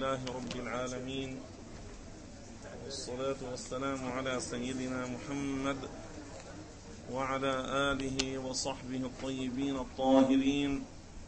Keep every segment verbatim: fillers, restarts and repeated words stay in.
لله رب العالمين، والصلاة والسلام على سيدنا محمد وعلى آله وصحبه الطيبين الطاهرين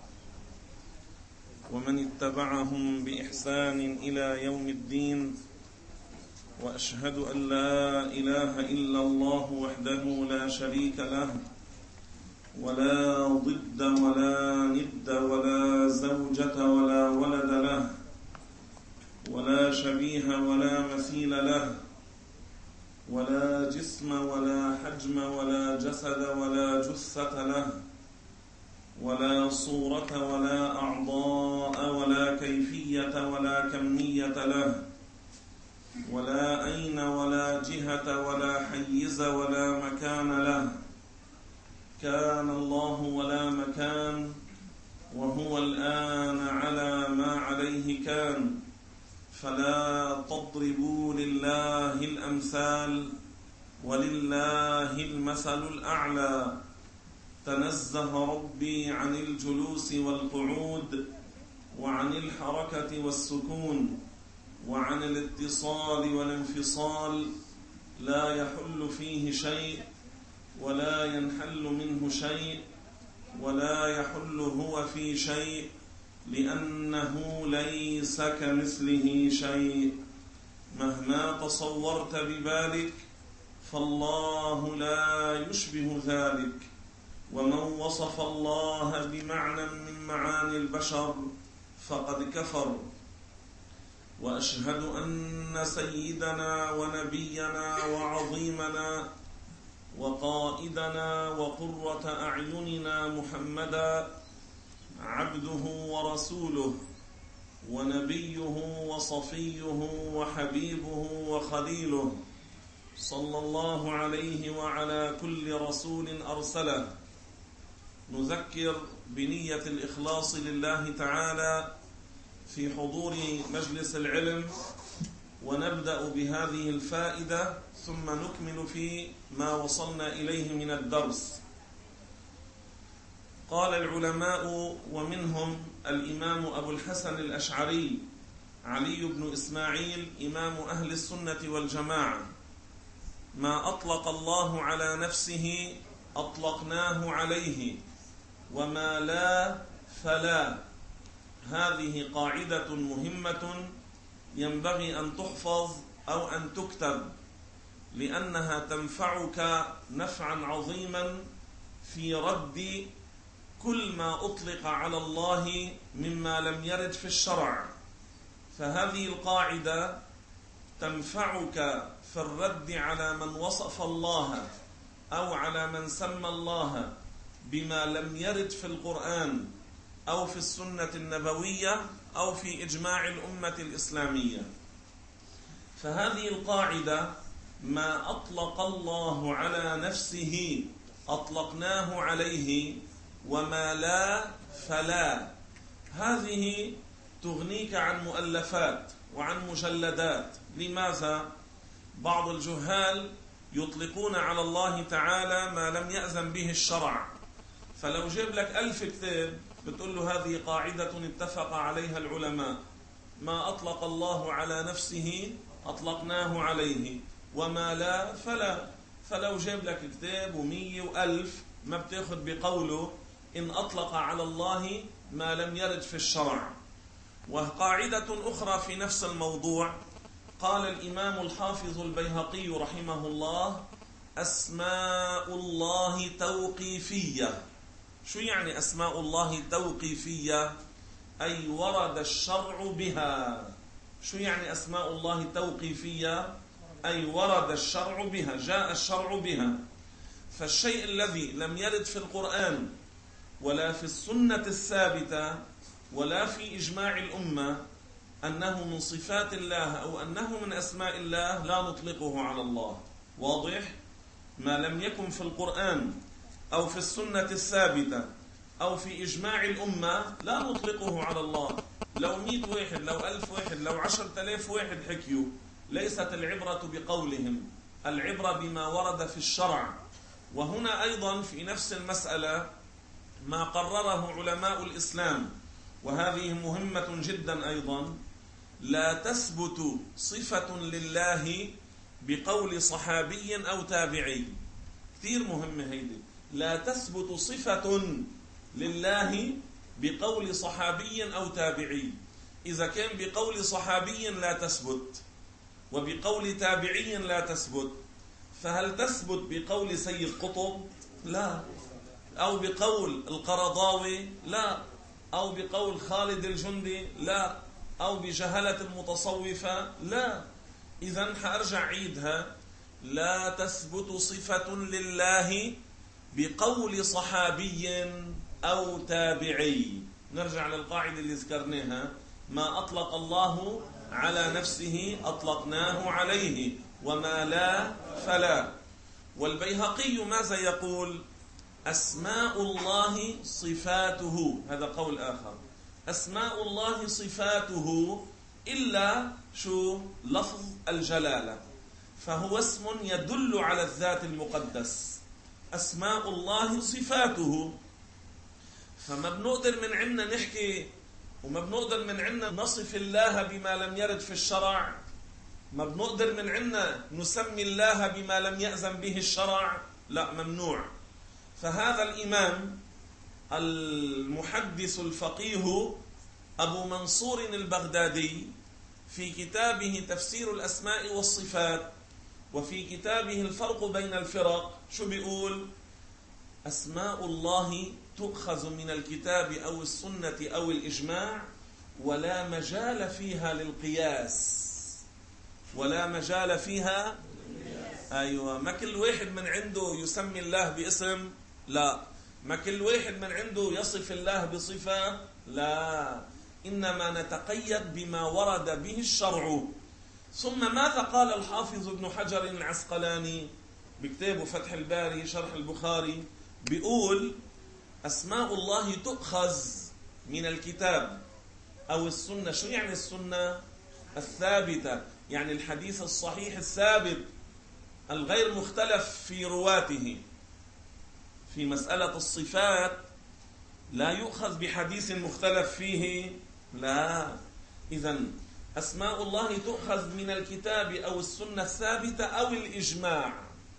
ومن اتبعهم بإحسان إلى يوم الدين. وأشهد أن لا إله إلا الله وحده لا شريك له، ولا ضد ولا ند ولا زوجة ولا ولد له، ولا شبيه ولا مثيل له، ولا جسم ولا حجم ولا جسد ولا جثة له، ولا صورة ولا أعضاء ولا كيفية ولا كمية له، ولا أين ولا جهة ولا حيز ولا مكان له. كان الله ولا مكان، وهو الآن على ما عليه كان. فلا تضربوا لله الأمثال، ولله المثل الأعلى. تنزه ربي عن الجلوس والقعود، وعن الحركة والسكون، وعن الاتصال والانفصال. لا يحل فيه شيء ولا ينحل منه شيء، ولا يحل هو في شيء، لأنه ليس كمثله شيء. مهما تصورت ببالك فالله لا يشبه ذلك. ومن وصف الله بمعنى من معاني البشر فقد كفر. وأشهد أن سيدنا ونبينا وعظيمنا وقائدنا وقرة أعيننا محمدا عبده ورسوله، ونبيه وصفيه وحبيبه وخليله، صلى الله عليه وعلى كل رسول أرسله. نذكر بنية الإخلاص لله تعالى في حضور مجلس العلم، ونبدأ بهذه الفائدة ثم نكمل في ما وصلنا إليه من الدرس. قال العلماء ومنهم الإمام أبو الحسن الأشعري علي بن إسماعيل إمام أهل السنة والجماعة: ما أطلق الله على نفسه أطلقناه عليه، وما لا فلا. هذه قاعدة مهمة ينبغي أن تحفظ أو أن تكتب، لأنها تنفعك نفعا عظيما في رد كل ما أطلق على الله مما لم يرد في الشرع. فهذه القاعدة تنفعك في الرد على من وصف الله أو على من سمى الله بما لم يرد في القرآن أو في السنة النبوية أو في إجماع الأمة الإسلامية. فهذه القاعدة: ما أطلق الله على نفسه أطلقناه عليه، وما لا فلا. هذه تغنيك عن مؤلفات وعن مجلدات. لماذا؟ بعض الجهال يطلقون على الله تعالى ما لم يأذن به الشرع، فلو جيب لك ألف كتاب بتقول له هذه قاعدة اتفق عليها العلماء: ما أطلق الله على نفسه أطلقناه عليه، وما لا فلا. فلو جيب لك كتاب ومية وألف ما بتاخد بقوله إن أطلق على الله ما لم يرد في الشرع. وقاعدة أخرى في نفس الموضوع: قال الإمام الحافظ البيهقي رحمه الله: أسماء الله توقيفية. شو يعني أسماء الله توقيفية؟ أي ورد الشرع بها. شو يعني أسماء الله توقيفية؟ أي ورد الشرع بها، جاء الشرع بها. فالشيء الذي لم يرد في القرآن ولا في السنة الثابتة ولا في إجماع الأمة أنه من صفات الله أو أنه من أسماء الله لا نطلقه على الله. واضح؟ ما لم يكن في القرآن أو في السنة الثابتة أو في إجماع الأمة لا نطلقه على الله. لو مئة واحد، لو ألف واحد، لو عشرة آلاف واحد حكيوا، ليست العبرة بقولهم، العبرة بما ورد في الشرع. وهنا أيضا في نفس المسألة ما قرره علماء الإسلام، وهذه مهمة جدا أيضا: لا تثبت صفة لله بقول صحابي أو تابعي. كثير مهمة هيدي. لا تثبت صفة لله بقول صحابي أو تابعي. إذا كان بقول صحابي لا تثبت وبقول تابعي لا تثبت، فهل تثبت بقول سيد قطب؟ لا. أو بقول القرضاوي؟ لا. أو بقول خالد الجندي؟ لا. أو بجهلة المتصوفة؟ لا. إذن حأرجع عيدها: لا تثبت صفة لله بقول صحابي أو تابعي. نرجع للقاعدة اللي ذكرناها: ما أطلق الله على نفسه أطلقناه عليه، وما لا فلا. والبيهقي ماذا يقول؟ أسماء الله صفاته. هذا قول آخر: أسماء الله صفاته إلا شو؟ لفظ الجلالة، فهو اسم يدل على الذات المقدس. أسماء الله صفاته. فما بنقدر من عنا نحكي وما بنقدر من عنا نصف الله بما لم يرد في الشرع، ما بنقدر من عنا نسمي الله بما لم يأذن به الشرع، لا، ممنوع. فهذا الإمام المحدث الفقيه أبو منصور البغدادي في كتابه تفسير الأسماء والصفات وفي كتابه الفرق بين الفرق شو بيقول؟ أسماء الله تؤخذ من الكتاب أو السنة أو الإجماع، ولا مجال فيها للقياس. ولا مجال فيها. أيوة. ما كل واحد من عنده يسمي الله باسم، لا. ما كل واحد من عنده يصف الله بصفة، لا. إنما نتقيد بما ورد به الشرع. ثم ماذا قال الحافظ ابن حجر العسقلاني بكتابه فتح الباري شرح البخاري؟ بيقول: أسماء الله تؤخذ من الكتاب أو السنة. شو يعني السنة؟ الثابتة، يعني الحديث الصحيح الثابت الغير مختلف في رواته. في مسألة الصفات لا يؤخذ بحديث مختلف فيه، لا. إذن أسماء الله تؤخذ من الكتاب أو السنة الثابتة أو الإجماع.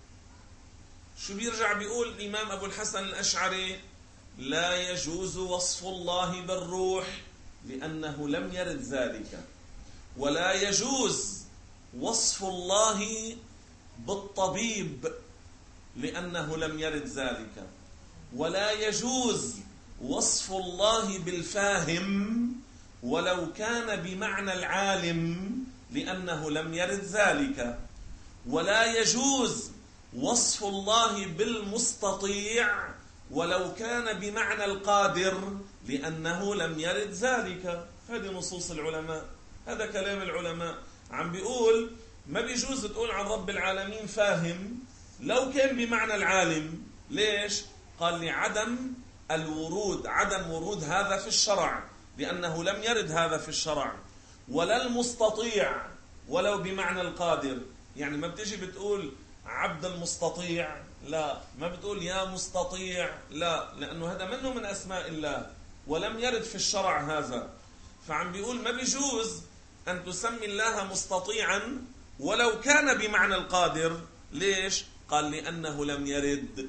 شو بيرجع بيقول الإمام أبو الحسن الأشعري؟ لا يجوز وصف الله بالروح لأنه لم يرد ذلك، ولا يجوز وصف الله بالطبيب لأنه لم يرد ذلك، ولا يجوز وصف الله بالفاهم ولو كان بمعنى العالم لأنه لم يرد ذلك، ولا يجوز وصف الله بالمستطيع ولو كان بمعنى القادر لأنه لم يرد ذلك. هذه نصوص العلماء، هذا كلام العلماء. عم بيقول ما بيجوز تقول عن رب العالمين فاهم لو كان بمعنى العالم. ليش؟ قال: لعدم الورود، عدم ورود هذا في الشرع، لأنه لم يرد هذا في الشرع. ولا المستطيع ولو بمعنى القادر، يعني ما بتجي بتقول عبد المستطيع، لا. ما بتقول يا مستطيع، لا، لأنه هذا منه من أسماء الله ولم يرد في الشرع هذا. فعم بيقول ما بيجوز أن تسمي الله مستطيعا ولو كان بمعنى القادر. ليش؟ قال: لأنه لم يرد.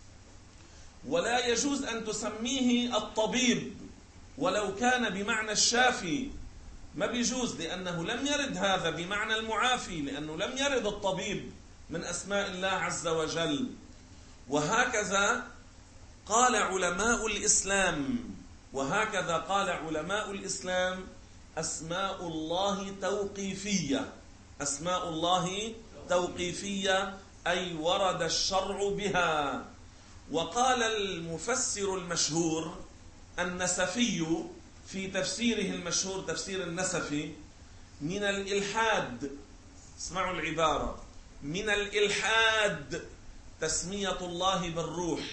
ولا يجوز أن تسميه الطبيب ولو كان بمعنى الشافي، ما بيجوز، لأنه لم يرد هذا بمعنى المعافي، لأنه لم يرد الطبيب من أسماء الله عز وجل. وهكذا قال علماء الإسلام، وهكذا قال علماء الإسلام: أسماء الله توقيفية. أسماء الله توقيفية، أي ورد الشرع بها. وقال المفسر المشهور النسفي في تفسيره المشهور تفسير النسفي: من الإلحاد، اسمعوا العبارة، من الإلحاد تسمية الله بالروح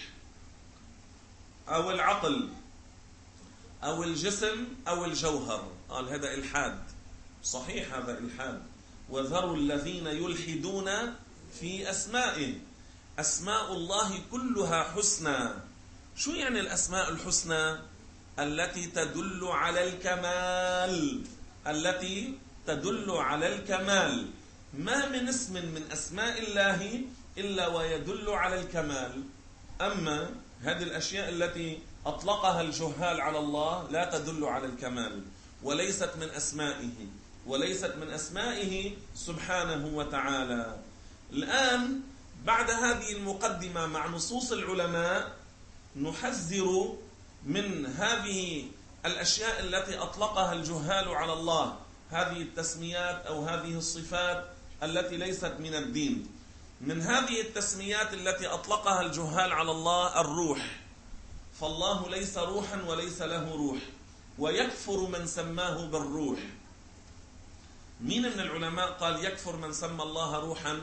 أو العقل أو الجسم أو الجوهر. قال هذا إلحاد، صحيح هذا إلحاد. وذروا الذين يلحدون في أسمائه. أسماء الله كلها حسنى. شو يعني الأسماء الحسنى؟ التي تدل على الكمال، التي تدل على الكمال. ما من اسم من أسماء الله إلا ويدل على الكمال. أما هذه الأشياء التي أطلقها الجهال على الله لا تدل على الكمال، وليست من أسمائه وليست من أسمائه سبحانه وتعالى. الآن بعد هذه المقدمة مع نصوص العلماء نحذر من هذه الأشياء التي أطلقها الجهال على الله، هذه التسميات أو هذه الصفات التي ليست من الدين. من هذه التسميات التي أطلقها الجهال على الله الروح، فالله ليس روحا وليس له روح، ويكفر من سماه بالروح. مين من العلماء قال يكفر من سمى الله روحا؟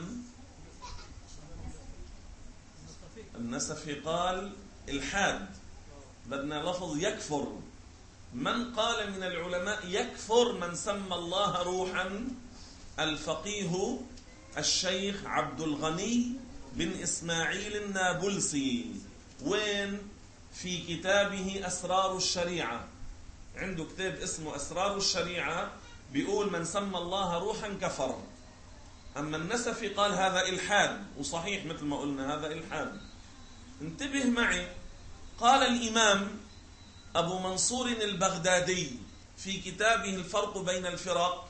النسفي قال الحاد، بدنا لفظ يكفر. من قال من العلماء يكفر من سمى الله روحا؟ الفقيه الشيخ عبد الغني بن إسماعيل النابلسي. وين؟ في كتابه أسرار الشريعة، عنده كتاب اسمه أسرار الشريعة، بيقول من سمى الله روحا كفر. أما النسفي قال هذا إلحاد، وصحيح مثل ما قلنا هذا إلحاد. انتبه معي، قال الإمام أبو منصور البغدادي في كتابه الفرق بين الفرق: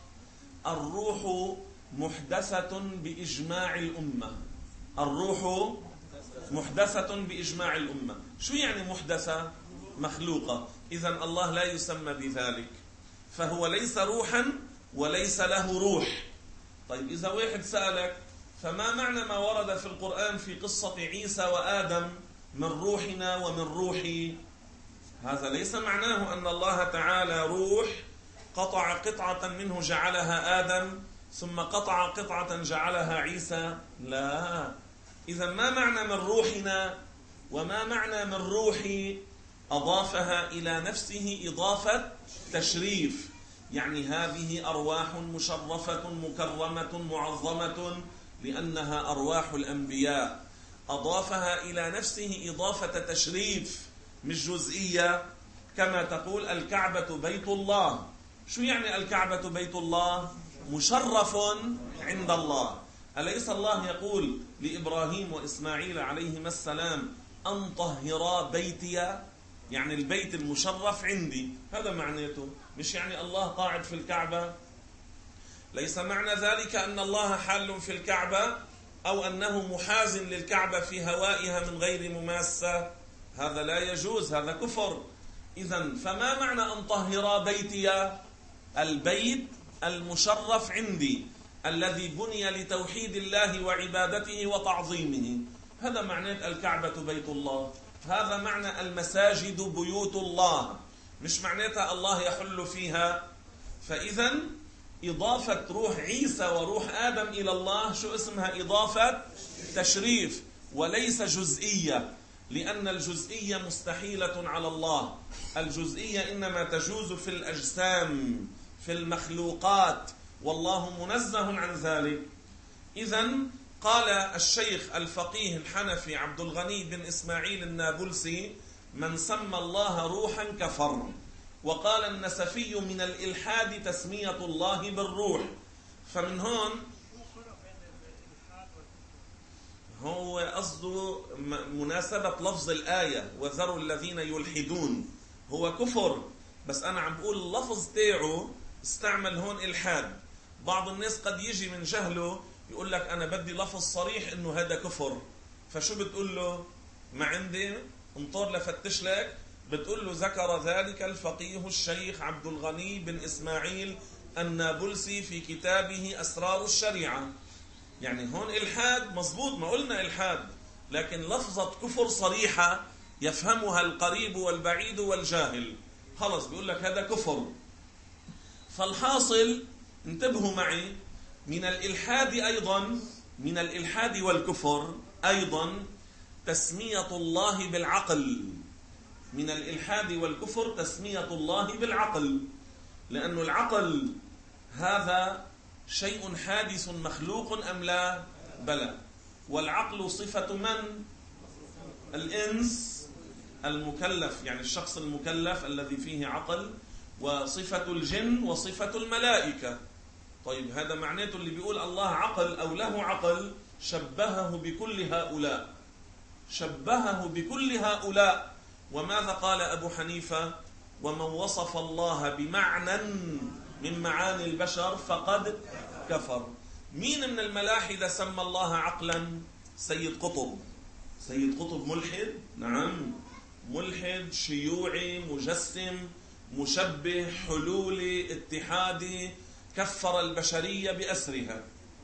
الروح محدثة بإجماع الأمة. الروح محدثة بإجماع الأمة. شو يعني محدثة؟ مخلوقة. إذن الله لا يسمى بذلك، فهو ليس روحا وليس له روح. طيب إذا واحد سألك فما معنى ما ورد في القرآن في قصة عيسى وآدم من روحنا ومن روحي؟ هذا ليس معناه أن الله تعالى روح قطع قطعة منه جعلها آدم ثم قطع قطعة جعلها عيسى، لا. إذا ما معنى من روحنا وما معنى من روحي؟ أضافها إلى نفسه إضافة تشريف، يعني هذه أرواح مشرفة مكرمة معظمة لأنها أرواح الأنبياء. أضافها إلى نفسه إضافة تشريف مش جزئية، كما تقول الكعبة بيت الله. شو يعني الكعبة بيت الله؟ مشرف عند الله. أليس الله يقول لإبراهيم وإسماعيل عليهما السلام أن طهرا بيتي؟ يعني البيت المشرف عندي، هذا معناته. مش يعني الله قاعد في الكعبة. ليس معنى ذلك أن الله حال في الكعبة أو أنه محاز للكعبة في هوائها من غير مماسة، هذا لا يجوز، هذا كفر. إذن فما معنى أن طهرا بيتي؟ البيت المشرف عندي الذي بني لتوحيد الله وعبادته وتعظيمه، هذا معنى الكعبة بيت الله. هذا معنى المساجد بيوت الله، مش معناتها الله يحل فيها. فإذا إضافة روح عيسى وروح آدم إلى الله شو اسمها؟ إضافة تشريف وليس جزئية، لأن الجزئية مستحيلة على الله. الجزئية إنما تجوز في الأجسام في المخلوقات، والله منزه عن ذلك. إذن قال الشيخ الفقيه الحنفي عبد الغني بن إسماعيل النابلسي من سمى الله روحا كفر. وقال النسفي من الإلحاد تسمية الله بالروح. فمن هون هو قصده مناسبة لفظ الآية وذروا الذين يلحدون، هو كفر، بس أنا عم بقول اللفظ تاعه استعمل هون إلحاد. بعض الناس قد يجي من جهله يقول لك أنا بدي لفظ صريح إنه هذا كفر، فشو بتقول له؟ ما عندي، انطر لفتش لك. بتقول له ذكر ذلك الفقيه الشيخ عبد الغني بن إسماعيل النابلسي في كتابه أسرار الشريعة. يعني هون إلحاد مضبوط، ما قلنا إلحاد، لكن لفظة كفر صريحة يفهمها القريب والبعيد والجاهل، خلص بيقول لك هذا كفر. فالحاصل انتبهوا معي، من الإلحاد أيضا، من الإلحاد والكفر أيضا تسمية الله بالعقل. من الإلحاد والكفر تسمية الله بالعقل، لأن العقل هذا شيء حادث مخلوق أم لا؟ بلى. والعقل صفة من؟ الإنس المكلف، يعني الشخص المكلف الذي فيه عقل، وصفة الجن وصفة الملائكة. طيب هذا معناته اللي بيقول الله عقل أو له عقل شبهه بكل هؤلاء، شبهه بكل هؤلاء. وماذا قال أبو حنيفة؟ ومن وصف الله بمعنى من معاني البشر فقد كفر. مين من الملاحدة سمى الله عقلا؟ سيد قطب. سيد قطب ملحد؟ نعم، ملحد شيوعي مجسم مشبه حلولي اتحادي، كفر البشرية بأسرها.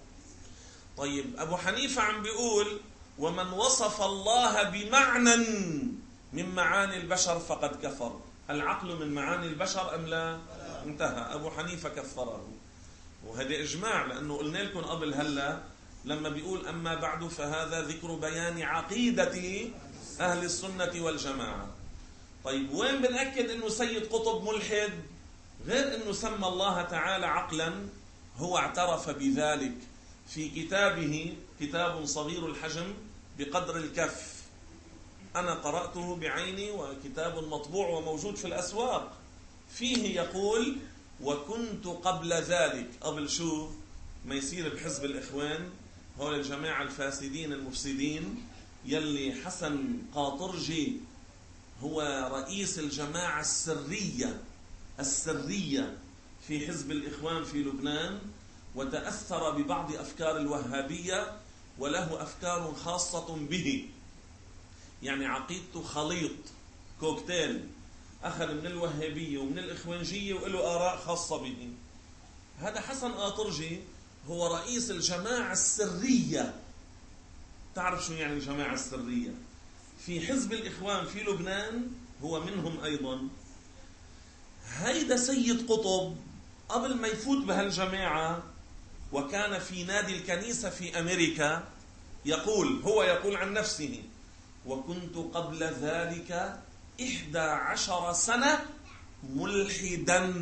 طيب أبو حنيفة عم بيقول ومن وصف الله بمعنى من معاني البشر فقد كفر. العقل من معاني البشر أم لا؟ انتهى، أبو حنيفة كفره. وهذا إجماع، لأنه قلنا لكم قبل هلا لما بيقول أما بعد فهذا ذكر بيان عقيدة أهل السنة والجماعة. طيب وين بنأكد أنه سيد قطب ملحد؟ غير أنه سمى الله تعالى عقلا، هو اعترف بذلك في كتابه، كتاب صغير الحجم بقدر الكف، أنا قرأته بعيني وكتاب مطبوع وموجود في الأسواق. فيه يقول وكنت قبل ذلك، قبل شو ما يصير بحزب الإخوان هول الجماعة الفاسدين المفسدين، يلي حسن قاطرجي هو رئيس الجماعة السرية السرية في حزب الإخوان في لبنان، وتأثر ببعض أفكار الوهابية وله أفكار خاصة به، يعني عقيدته خليط كوكتيل، أخذ من الوهابية ومن الإخوانجية وله آراء خاصة به. هذا حسن قاطرجي هو رئيس الجماعة السرية. تعرف شو يعني الجماعة السرية؟ في حزب الإخوان في لبنان هو منهم أيضا. هيدا سيد قطب قبل ما يفوت بهالجماعة وكان في نادي الكنيسة في أمريكا، يقول هو يقول عن نفسه وكنت قبل ذلك إحدى عشر سنة ملحدا.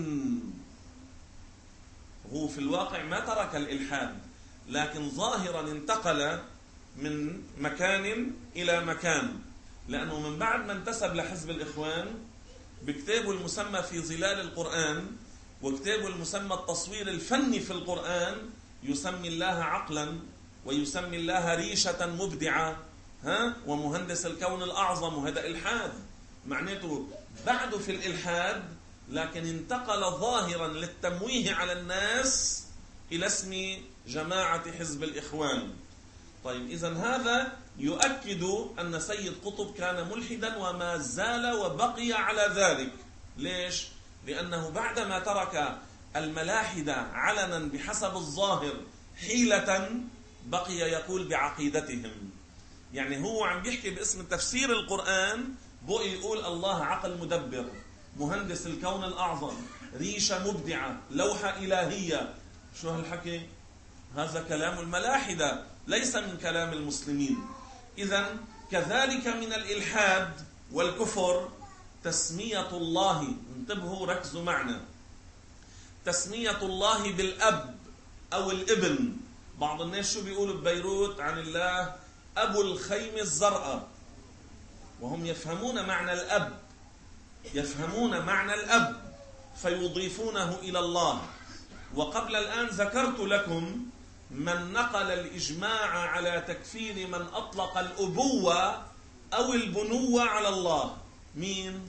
هو في الواقع ما ترك الإلحاد، لكن ظاهرا انتقل من مكان إلى مكان، لأنه من بعد ما انتسب لحزب الإخوان بكتابه المسمى في ظلال القرآن وكتابه المسمى التصوير الفني في القرآن يسمي الله عقلا ويسمي الله ريشة مبدعة ها ومهندس الكون الأعظم، وهذا إلحاد. معناته بعده في الإلحاد، لكن انتقل ظاهرا للتمويه على الناس إلى اسم جماعة حزب الإخوان. طيب إذن هذا يؤكد أن سيد قطب كان ملحدا وما زال وبقي على ذلك. ليش؟ لأنه بعدما ترك الملاحدة علنا بحسب الظاهر حيلة بقي يقول بعقيدتهم. يعني هو عم بيحكي باسم تفسير القرآن، بقي يقول الله عقل مدبر، مهندس الكون الأعظم، ريشة مبدعة، لوحة إلهية. شو هالحكي؟ هذا كلام الملاحدة ليس من كلام المسلمين. إذن كذلك من الإلحاد والكفر تسمية الله، انتبهوا ركزوا معنا، تسمية الله بالأب أو الابن. بعض الناس شو بيقولوا ببيروت عن الله؟ أبو الخيم الزرقاء، وهم يفهمون معنى الأب، يفهمون معنى الأب فيضيفونه إلى الله. وقبل الآن ذكرت لكم من نقل الإجماع على تكفير من أطلق الأبوة أو البنوة على الله. مين؟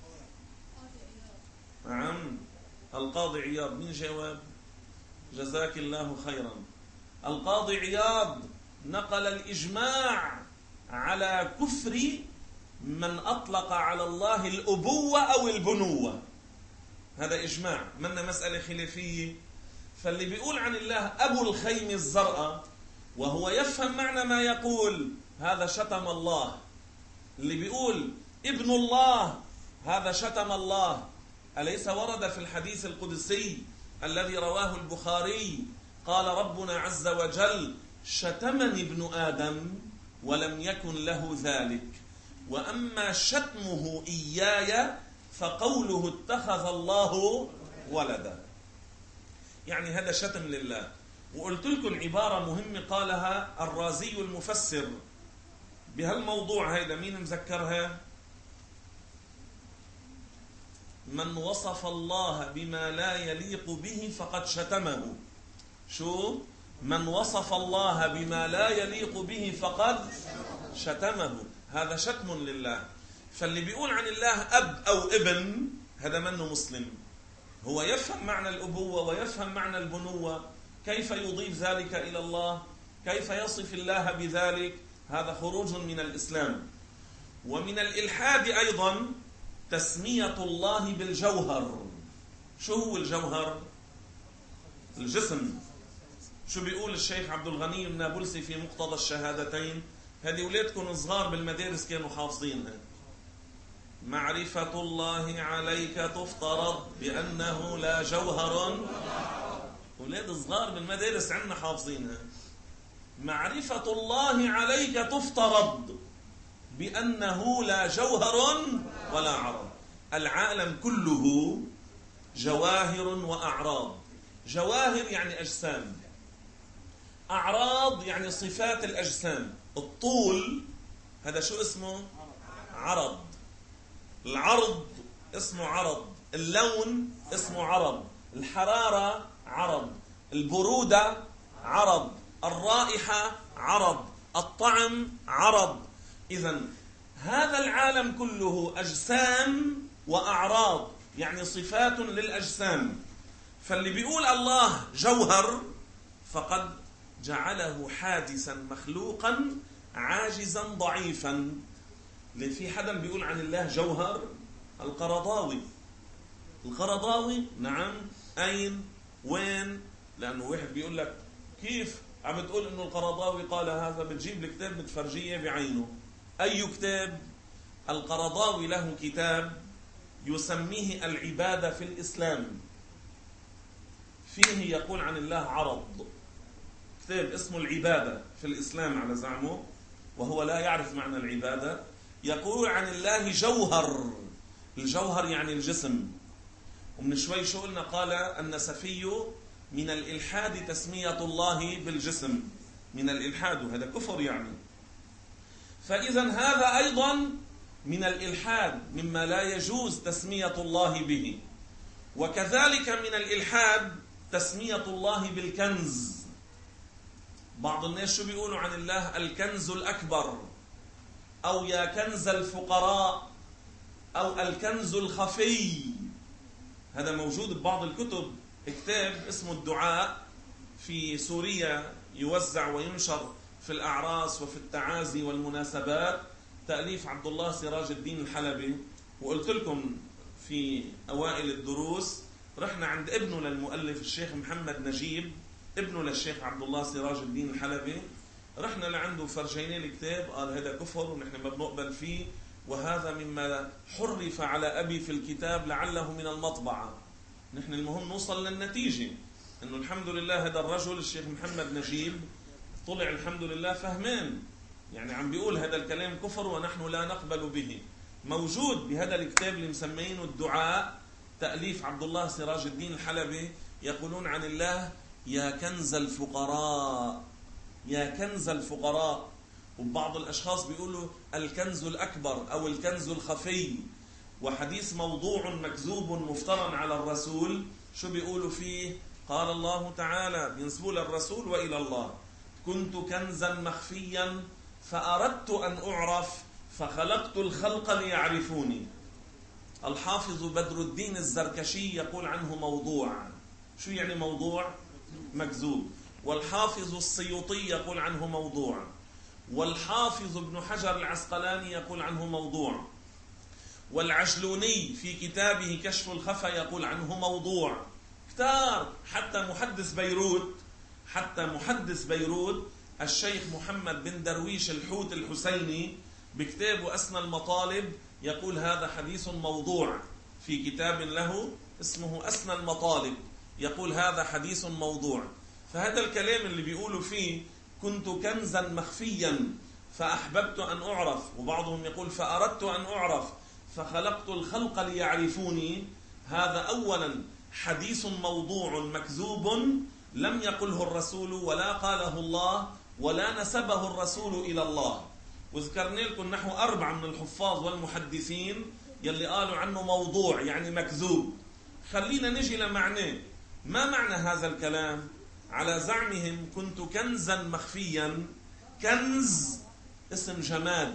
نعم القاضي عياض. مين جواب؟ جزاك الله خيرا. القاضي عياض نقل الإجماع على كفر من أطلق على الله الأبوة أو البنوة. هذا إجماع، منا مسألة خلافية. فاللي بيقول عن الله أبو الخيم الزرقاء وهو يفهم معنى ما يقول هذا شتم الله. اللي بيقول ابن الله هذا شتم الله. أليس ورد في الحديث القدسي الذي رواه البخاري قال ربنا عز وجل شتمني ابن آدم ولم يكن له ذلك، وأما شتمه إياي فقوله اتخذ الله ولدا. يعني هذا شتم لله. وقلت لكم عبارة مهمة قالها الرازي المفسر بهالموضوع هيدا، مين مذكرها؟ من وصف الله بما لا يليق به فقد شتمه. شو؟ من وصف الله بما لا يليق به فقد شتمه. هذا شتم لله. فاللي بيقول عن الله أب أو ابن هذا منه مسلم. هو يفهم معنى الأبوة ويفهم معنى البنوة، كيف يضيف ذلك إلى الله؟ كيف يصف الله بذلك؟ هذا خروج من الإسلام. ومن الإلحاد أيضا تسمية الله بالجوهر. شو هو الجوهر؟ الجسم. شو بيقول الشيخ عبد الغني النابلسي في مقتضى الشهادتين؟ هذه أولادكم صغار بالمدارس كانوا حافظينها. معرفة الله عليك تفترض بأنه لا جوهر. أولاد صغار بالمدارس عندنا حافظينها. معرفة الله عليك تفترض بأنه لا جوهر ولا عرض. العالم كله جواهر وأعراض. جواهر يعني أجسام، أعراض يعني صفات الأجسام. الطول هذا شو اسمه؟ عرض. العرض اسمه عرض. اللون اسمه عرض. الحرارة عرض. البرودة عرض. الرائحة عرض. الطعم عرض. إذن هذا العالم كله أجسام وأعراض، يعني صفات للأجسام. فاللي بيقول الله جوهر فقد جعله حادثا مخلوقا عاجزا ضعيفا. لأن في حدا بيقول عن الله جوهر؟ القرضاوي. القرضاوي نعم. أين؟ وين؟ لأنه واحد بيقول لك كيف عم تقول إنه القرضاوي قال هذا؟ بتجيب الكتاب بتفرجيه بعينه. أي كتاب؟ القرضاوي له كتاب يسميه العبادة في الإسلام، فيه يقول عن الله عرض. كتاب اسمه العبادة في الإسلام على زعمه، وهو لا يعرف معنى العبادة. يقول عن الله جوهر. الجوهر يعني الجسم. ومن شوي شو قلنا؟ قال النسفي من الإلحاد تسمية الله بالجسم. من الإلحاد، وهذا كفر يعني. فإذا هذا أيضا من الإلحاد، مما لا يجوز تسمية الله به. وكذلك من الإلحاد تسمية الله بالكنز. بعض الناس شو بيقولوا عن الله؟ الكنز الأكبر، أو يا كنز الفقراء، أو الكنز الخفي. هذا موجود ببعض الكتب. كتاب اسمه الدعاء في سوريا يوزع وينشر في الأعراس وفي التعازي والمناسبات، تأليف عبد الله سراج الدين الحلبي. وقلت لكم في أوائل الدروس رحنا عند ابنه للمؤلف الشيخ محمد نجيب، ابنه للشيخ عبد الله سراج الدين الحلبي. رحنا لعنده فرجينا الكتاب، قال هذا كفر ونحن ما بنقبل فيه، وهذا مما حرف على أبي في الكتاب لعله من المطبعة. نحن المهم نوصل للنتيجة إنه الحمد لله هذا الرجل الشيخ محمد نجيب طلع الحمد لله فهمان، يعني عم بيقول هذا الكلام كفر ونحن لا نقبل به. موجود بهذا الكتاب اللي مسمينه الدعاء، تأليف عبد الله سراج الدين الحلبي، يقولون عن الله يا كنز الفقراء، يا كنز الفقراء. وبعض الأشخاص بيقولوا الكنز الأكبر أو الكنز الخفي. وحديث موضوع مكذوب مفترى على الرسول شو بيقولوا فيه؟ قال الله تعالى بينسبوا للرسول وإلى الله: كنت كنزا مخفيا فأردت أن أعرف فخلقت الخلق ليعرفوني. الحافظ بدر الدين الزركشي يقول عنه موضوع. شو يعني موضوع؟ مكذوب. والحافظ السيوطي يقول عنه موضوع. والحافظ ابن حجر العسقلاني يقول عنه موضوع. والعجلوني في كتابه كشف الخفا يقول عنه موضوع. كتار. حتى محدث بيروت حتى محدث بيروت الشيخ محمد بن درويش الحوت الحسيني بكتابه أسنى المطالب يقول هذا حديث موضوع. في كتاب له اسمه أسنى المطالب يقول هذا حديث موضوع. فهذا الكلام اللي بيقولوا فيه كنت كنزا مخفيا فأحببت أن أعرف، وبعضهم يقول فأردت أن أعرف فخلقت الخلق ليعرفوني، هذا أولا حديث موضوع مكذوب لم يقله الرسول ولا قاله الله ولا نسبه الرسول إلى الله. وذكرنا لكم نحو أربعة من الحفاظ والمحدثين يلي قالوا عنه موضوع يعني مكذوب. خلينا نجي لمعناه. ما معنى هذا الكلام؟ على زعمهم كنت كنزا مخفيا. كنز اسم جماد،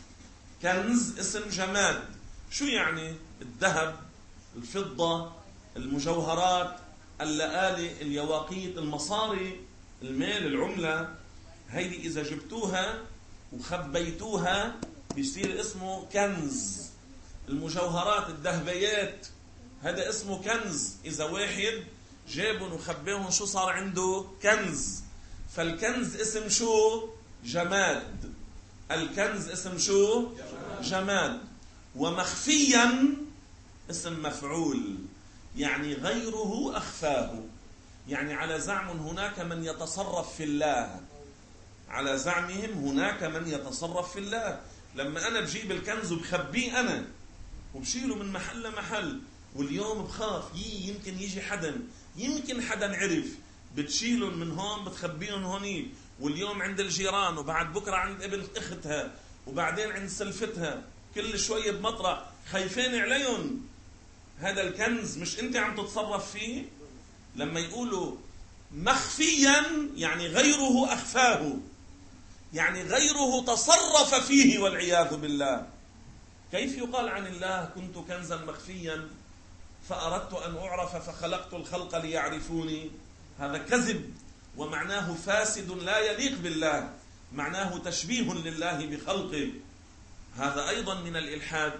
كنز اسم جماد. شو يعني؟ الذهب، الفضة، المجوهرات، اللآلئ، اليواقيت، المصاري، المال، العملة، هيدي إذا جبتوها وخبيتوها بيصير اسمه كنز. المجوهرات، الذهبيات، هذا اسمه كنز. إذا واحد جابهم وخبيهم شو صار عنده؟ كنز. فالكنز اسم شو؟ جماد. الكنز اسم شو؟ جماد. ومخفيا اسم مفعول، يعني غيره أخفاه. يعني على زعم هناك من يتصرف في الله، على زعمهم هناك من يتصرف في الله. لما أنا بجيب الكنز وبخبيه أنا وبشيله من محل لمحل، واليوم بخاف يي يمكن يجي حدا، يمكن حدا عرف، بتشيلهم من هون بتخبيهم هونيك، واليوم عند الجيران، وبعد بكرة عند ابن اختها، وبعدين عند سلفتها، كل شوية بمطرح، خايفين عليهم. هذا الكنز مش انت عم تتصرف فيه. لما يقولوا مخفيا يعني غيره أخفاه، يعني غيره تصرف فيه والعياذ بالله. كيف يقال عن الله كنت كنزا مخفيا فأردت أن أعرف فخلقت الخلق ليعرفوني؟ هذا كذب، ومعناه فاسد لا يليق بالله، معناه تشبيه لله بخلقه. هذا أيضا من الإلحاد.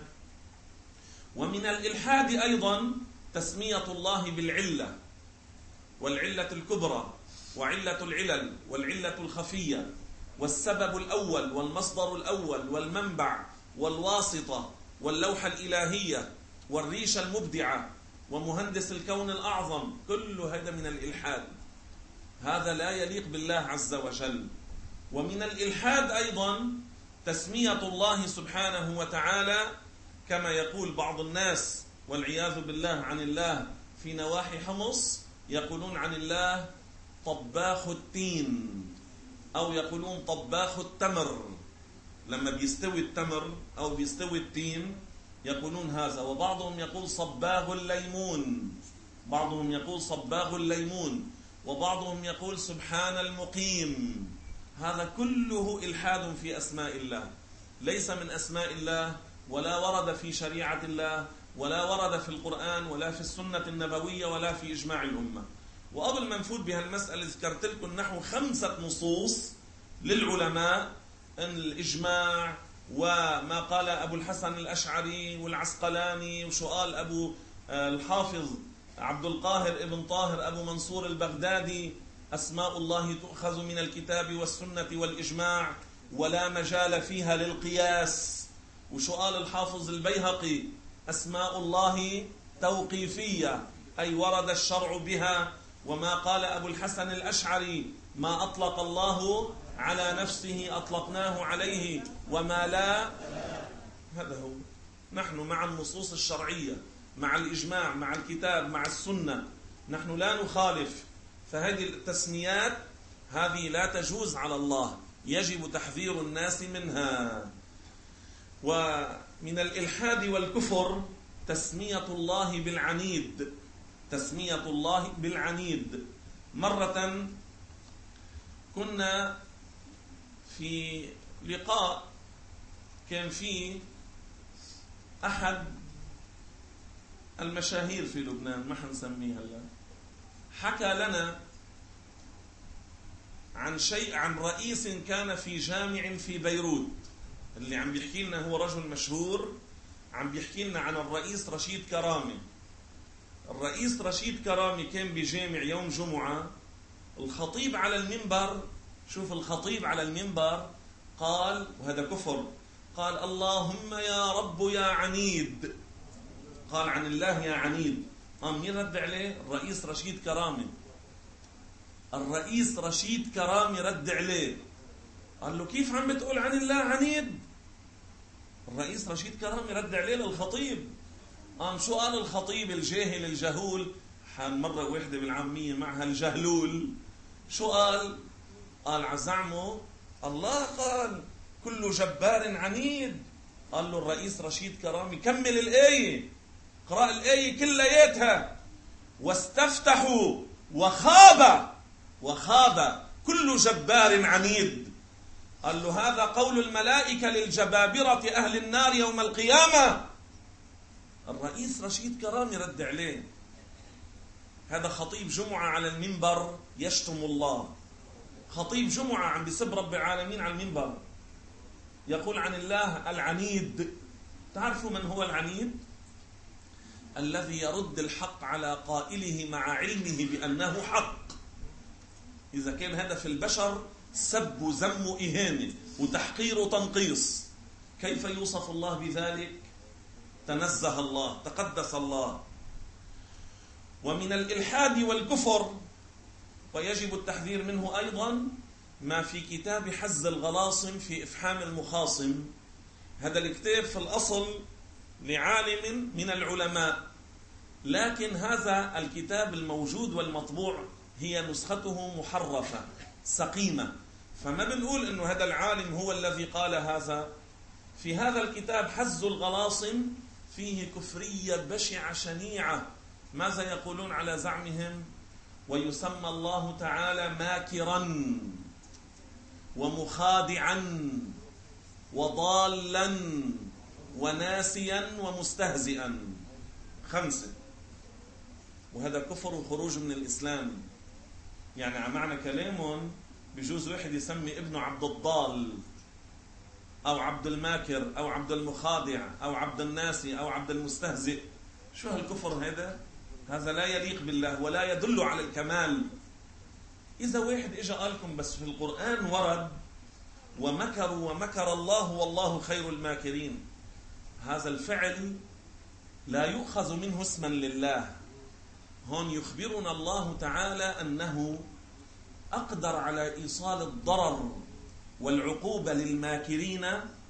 ومن الإلحاد أيضا تسمية الله بالعلة، والعلة الكبرى، وعلة العلل، والعلة الخفية، والسبب الأول، والمصدر الأول، والمنبع، والواسطة، واللوحة الإلهية، والريشة المبدعة، ومهندس الكون الأعظم. كل هذا من الإلحاد، هذا لا يليق بالله عز وجل. ومن الإلحاد أيضا تسمية الله سبحانه وتعالى كما يقول بعض الناس والعياذ بالله عن الله في نواحي حمص، يقولون عن الله طباخ التين، أو يقولون طباخ التمر. لما بيستوي التمر أو بيستوي التين يقولون هذا. وبعضهم يقول صباغ الليمون، بعضهم يقول صباغ الليمون، وبعضهم يقول سبحان المقيم. هذا كله إلحاد في أسماء الله، ليس من أسماء الله، ولا ورد في شريعة الله، ولا ورد في القرآن، ولا في السنة النبوية، ولا في إجماع الأمة. وقبل ما نفوت بهالمسألة ذكرت لكم نحو خمسة نصوص للعلماء، الإجماع، وما قال أبو الحسن الأشعري والعسقلاني، وسؤال أبو الحافظ عبد القاهر ابن طاهر أبو منصور البغدادي: أسماء الله تؤخذ من الكتاب والسنة والإجماع ولا مجال فيها للقياس. وسؤال الحافظ البيهقي: أسماء الله توقيفية، أي ورد الشرع بها. وما قال أبو الحسن الأشعري: ما أطلق الله على نفسه أطلقناه عليه، وما لا. هذا هو. نحن مع النصوص الشرعية، مع الإجماع، مع الكتاب، مع السنة، نحن لا نخالف. فهذه التسميات هذه لا تجوز على الله، يجب تحذير الناس منها. ومن الإلحاد والكفر تسمية الله بالعنيد، تسمية الله بالعنيد. مرة كنا في لقاء، كان فيه أحد المشاهير في لبنان، ما حنسميه هلا، حكى لنا عن شيء، عن رئيس كان في جامع في بيروت. اللي عم بيحكي لنا هو رجل مشهور، عم بيحكي لنا عن الرئيس رشيد كرامي. الرئيس رشيد كرامي كان بجامع يوم جمعة، الخطيب على المنبر، شوف الخطيب على المنبر قال، وهذا كفر، قال: اللهم يا رب يا عنيد. قال عن الله يا عنيد. قام مين رد عليه؟ الرئيس رشيد كرامي. الرئيس رشيد كرامي رد عليه، قال له: كيف عم بتقول عن الله عنيد؟ الرئيس رشيد كرامي رد عليه للخطيب. قام شو قال الخطيب الجاهل الجهول؟ مرة واحدة بالعامية معها الجهلول. شو قال؟ قال عزعمه: الله قال كل جبار عنيد. قال له الرئيس رشيد كرامي كمل الآية، اقرأ الآية كلياتها. واستفتحوا وخاب وخاب كل جبار عنيد. قال له هذا قول الملائكة للجبابرة أهل النار يوم القيامة. الرئيس رشيد كرامي رد عليه. هذا خطيب جمعة على المنبر يشتم الله، خطيب جمعة عم بيسب رب العالمين على المنبر، يقول عن الله العنيد. تعرفوا من هو العنيد؟ الذي يرد الحق على قائله مع علمه بأنه حق. إذا كان هدف البشر سب وذم وإهانة وتحقير وتنقيص، كيف يوصف الله بذلك؟ تنزه الله، تقدس الله. ومن الإلحاد والكفر، ويجب التحذير منه أيضا، ما في كتاب حز الغلاصم في إفحام المخاصم. هذا الكتاب في الأصل لعالم من العلماء، لكن هذا الكتاب الموجود والمطبوع هي نسخته محرفة سقيمة، فما بنقول إنه هذا العالم هو الذي قال هذا. في هذا الكتاب حز الغلاصم فيه كفرية بشعة شنيعة. ماذا يقولون على زعمهم؟ ويسمى الله تعالى ماكرا ومخادعا وضالا وناسيا ومستهزئا. خمسة. وهذا كفر وخروج من الإسلام. يعني على معنى كلامهم بجوز واحد يسمي ابنه عبد الضال أو عبد الماكر أو عبد المخادع أو عبد الناسي أو عبد المستهزئ. شو هالكفر هذا؟ هذا لا يليق بالله ولا يدل على الكمال. إذا واحد إجا قالكم بس في القرآن ورد ومكروا ومكر الله والله خير الماكرين، هذا الفعل لا يؤخذ منه اسما لله. هون يخبرنا الله تعالى أنه أقدر على إيصال الضرر والعقوبة للماكرين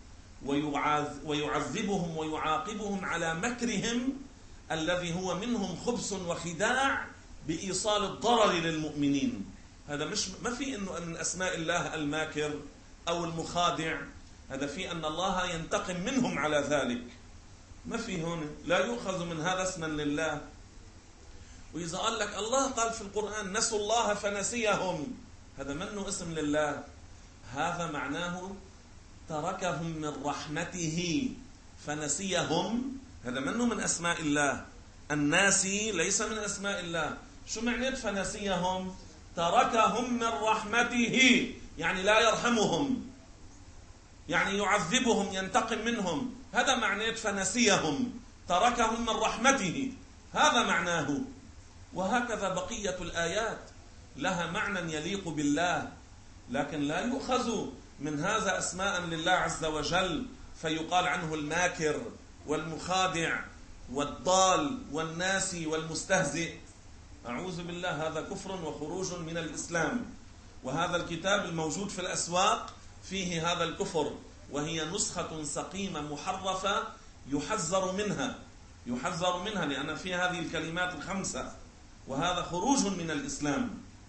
ويعذبهم ويعاقبهم على مكرهم الذي هو منهم خبث وخداع بإيصال الضرر للمؤمنين. هذا مش ما في إنه من أسماء الله الماكر أو المخادع، هذا في أن الله ينتقم منهم على ذلك. ما في هون، لا يؤخذ من هذا اسما لله. وإذا قال لك الله قال في القرآن نسوا الله فنسيهم، هذا منه اسم لله، هذا معناه تركهم من رحمته فنسيهم، هذا منه من أسماء الله. الناسي ليس من أسماء الله. شو معنى فنسيهم؟ تركهم من رحمته، يعني لا يرحمهم، يعني يعذبهم ينتقم منهم. هذا معنى فنسيهم، تركهم من رحمته، هذا معناه. وهكذا بقية الآيات لها معنى يليق بالله، لكن لا يؤخذ من هذا أسماء لله عز وجل فيقال عنه الماكر والمخادع والضال والناسي والمستهزئ. أعوذ بالله، هذا كفر وخروج من الإسلام. وهذا الكتاب الموجود في الأسواق فيه هذا الكفر، وهي نسخة سقيمة محرفة يحذر منها يحذر منها لأن فيها هذه الكلمات الخمسة، وهذا خروج من الإسلام.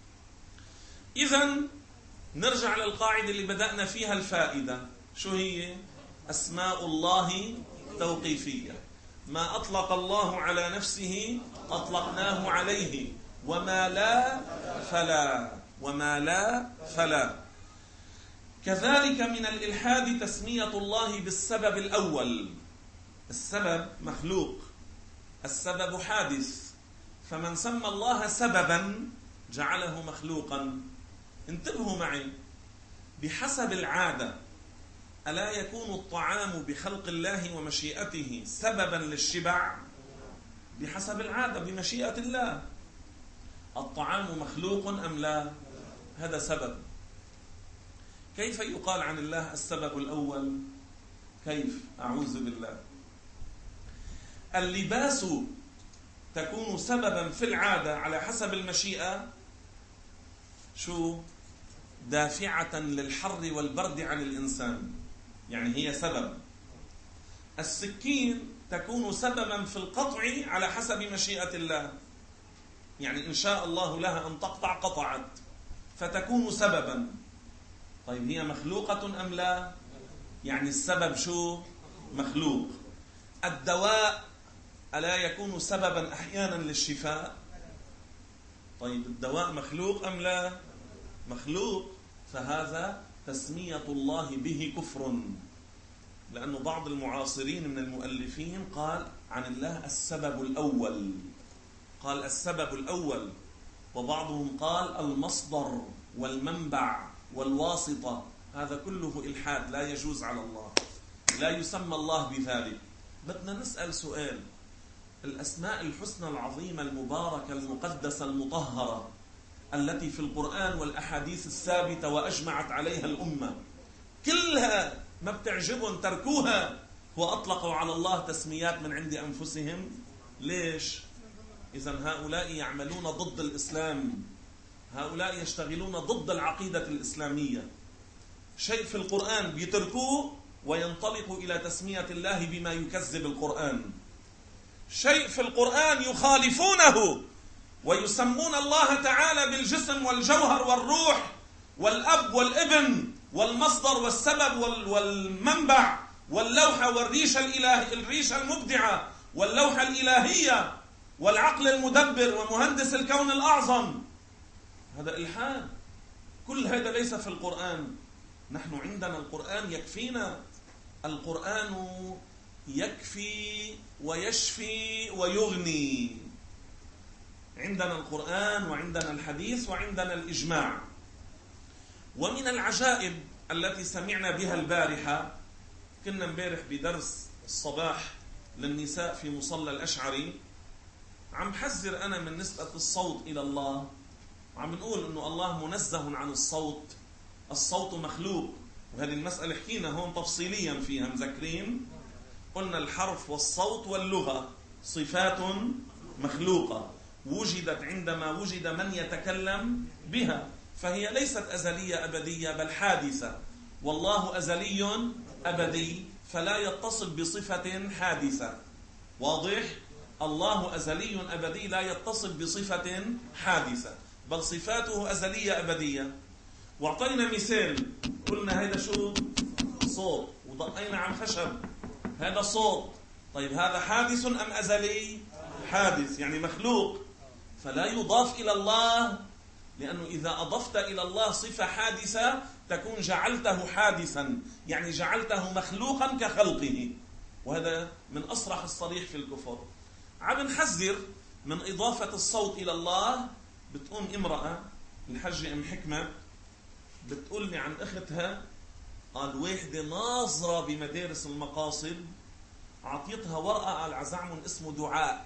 إذن نرجع للقاعدة اللي بدأنا فيها الفائدة. شو هي؟ أسماء الله توقيفية. ما أطلق الله على نفسه أطلقناه عليه، وما لا فلا وما لا فلا. كذلك من الإلحاد تسمية الله بالسبب الأول. السبب مخلوق، السبب حادث، فمن سمى الله سببا جعله مخلوقا. انتبهوا معي، بحسب العادة ألا يكون الطعام بخلق الله ومشيئته سببا للشبع؟ بحسب العادة بمشيئة الله. الطعام مخلوق أم لا؟ هذا سبب. كيف يقال عن الله السبب الأول؟ كيف؟ أعوذ بالله. اللباس تكون سببا في العادة على حسب المشيئة، شو؟ دافعة للحر والبرد عن الإنسان، يعني هي سبب. السكين تكون سببا في القطع على حسب مشيئة الله، يعني إن شاء الله لها أن تقطع قطعت فتكون سببا. طيب هي مخلوقة أم لا؟ يعني السبب شو؟ مخلوق. الدواء ألا يكون سببا أحيانا للشفاء؟ طيب الدواء مخلوق أم لا؟ مخلوق. فهذا تسمية الله به كفر، لأن بعض المعاصرين من المؤلفين قال عن الله السبب الأول، قال السبب الأول، وبعضهم قال المصدر والمنبع والواسطة. هذا كله إلحاد لا يجوز على الله، لا يسمى الله بذلك. بدنا نسأل سؤال: الأسماء الحسنى العظيمة المباركة المقدسة المطهرة التي في القرآن والأحاديث الثابتة وأجمعت عليها الأمة، كلها ما بتعجبهم تركوها وأطلقوا على الله تسميات من عند أنفسهم. ليش؟ إذن هؤلاء يعملون ضد الإسلام، هؤلاء يشتغلون ضد العقيدة الإسلامية. شيء في القرآن بيتركوه وينطلقوا إلى تسمية الله بما يكذب القرآن. شيء في القرآن يخالفونه ويسمون الله تعالى بالجسم والجوهر والروح والأب والابن والمصدر والسبب والمنبع واللوحة والريشة الإله الريشة المبدعة واللوحة الإلهية والعقل المدبر ومهندس الكون الأعظم. هذا إلحاد، كل هذا ليس في القرآن. نحن عندنا القرآن يكفينا، القرآن يكفي ويشفي ويغني. عندنا القرآن وعندنا الحديث وعندنا الإجماع. ومن العجائب التي سمعنا بها البارحة، كنا امبارح بدرس الصباح للنساء في مصلى الأشعري، عم حذر أنا من نسبة الصوت إلى الله، وعم نقول إنه الله منزه عن الصوت، الصوت مخلوق. وهذه المسألة حكينا هون تفصيليا فيها، مذكرين؟ قلنا الحرف والصوت واللغة صفات مخلوقة وجدت عندما وجد من يتكلم بها، فهي ليست أزلية أبدية بل حادثة، والله أزلي أبدي فلا يتصل بصفة حادثة. واضح؟ الله أزلي أبدي لا يتصل بصفة حادثة بل صفاته أزلية أبدية. واعطينا مثال، قلنا هذا شو؟ صوت، وضقينا عن خشب، هذا صوت. طيب هذا حادث أم أزلي؟ حادث، يعني مخلوق، فلا يضاف إلى الله، لأنه إذا أضفت إلى الله صفة حادثة تكون جعلته حادثا، يعني جعلته مخلوقا كخلقه، وهذا من أصرح الصريح في الكفر. عم نحذر من إضافة الصوت إلى الله. بتقوم امرأة الحجة أم حكمة بتقول لي عن أختها، قال واحدة ناظرة بمدارس المقاصد عطيتها ورقة على زعم اسمه دعاء،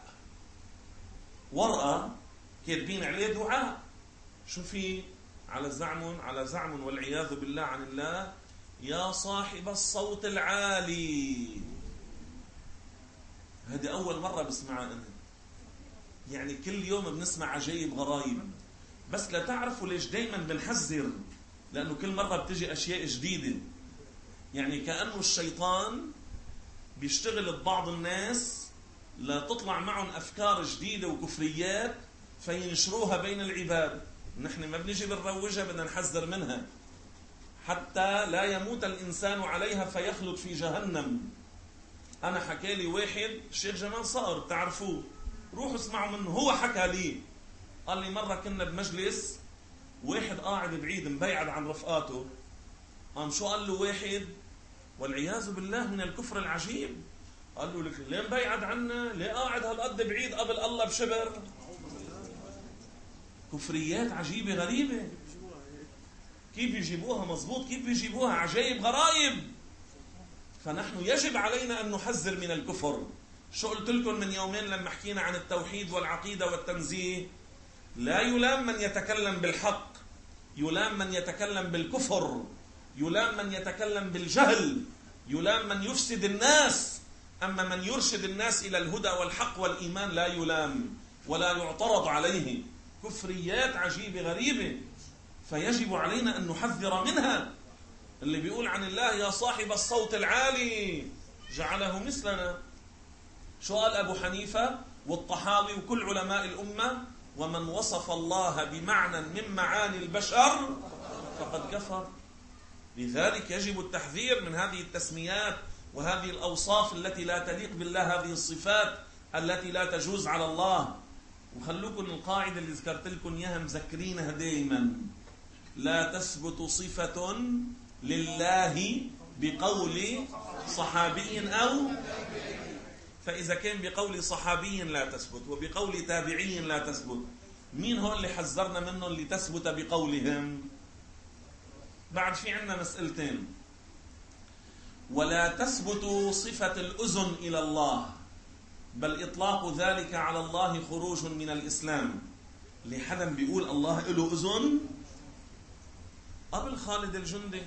ورقة كاتبين عليه دعاء. شو في؟ على زعم على زعم والعياذ بالله عن الله: يا صاحب الصوت العالي. هذه أول مرة بسمعها أنا، يعني كل يوم بنسمع عجائب غرايب، بس لا تعرفوا ليش دايما بنحذر، لأنه كل مرة بتجي أشياء جديدة. يعني كأنه الشيطان بيشتغل ببعض الناس لا تطلع معهم أفكار جديدة وكفريات فينشروها بين العباد. نحن ما بنجي بنروجها، بدنا نحذر منها حتى لا يموت الإنسان عليها فيخلد في جهنم. أنا حكى لي واحد، الشيخ جمال صقر بتعرفوه، روحوا اسمعوا منه، هو حكى لي، قال لي مرة كنا بمجلس واحد قاعد بعيد مبيعد عن رفقاته، قام شو قال له واحد والعياذ بالله من الكفر العجيب، قال له: لك ليه مبيعد عنا؟ ليه قاعد هالقد بعيد قبل الله بشبر؟ كفريات عجيبة غريبة، كيف يجيبوها مزبوط، كيف يجيبوها عجائب غرائب. فنحن يجب علينا أن نحذر من الكفر. شو قلت لكم من يومين لما حكينا عن التوحيد والعقيدة والتنزيه؟ لا يلام من يتكلم بالحق، يلام من يتكلم بالكفر، يلام من يتكلم بالجهل، يلام من يفسد الناس. أما من يرشد الناس إلى الهدى والحق والإيمان لا يلام ولا يعترض عليه. كفريات عجيبة غريبة، فيجب علينا أن نحذر منها. اللي بيقول عن الله يا صاحب الصوت العالي جعله مثلنا. شو قال أبو حنيفة والطحاوي وكل علماء الأمة؟ ومن وصف الله بمعنى من معاني البشر فقد كفر. لذلك يجب التحذير من هذه التسميات وهذه الأوصاف التي لا تليق بالله، هذه الصفات التي لا تجوز على الله. وخلوكم القاعدة اللي ذكرت لكم إياها مذكرينها دائما: لا تثبت صفة لله بقول صحابي أو، فإذا كان بقول صحابي لا تثبت وبقول تابعي لا تثبت، مين هو اللي حذرنا منهم اللي تثبت بقولهم؟ بعد في عندنا مسألتين. ولا تثبت صفة الأذن إلى الله، بل إطلاق ذلك على الله خروج من الإسلام. لحدا بيقول الله له أذن؟ قبل خالد الجندي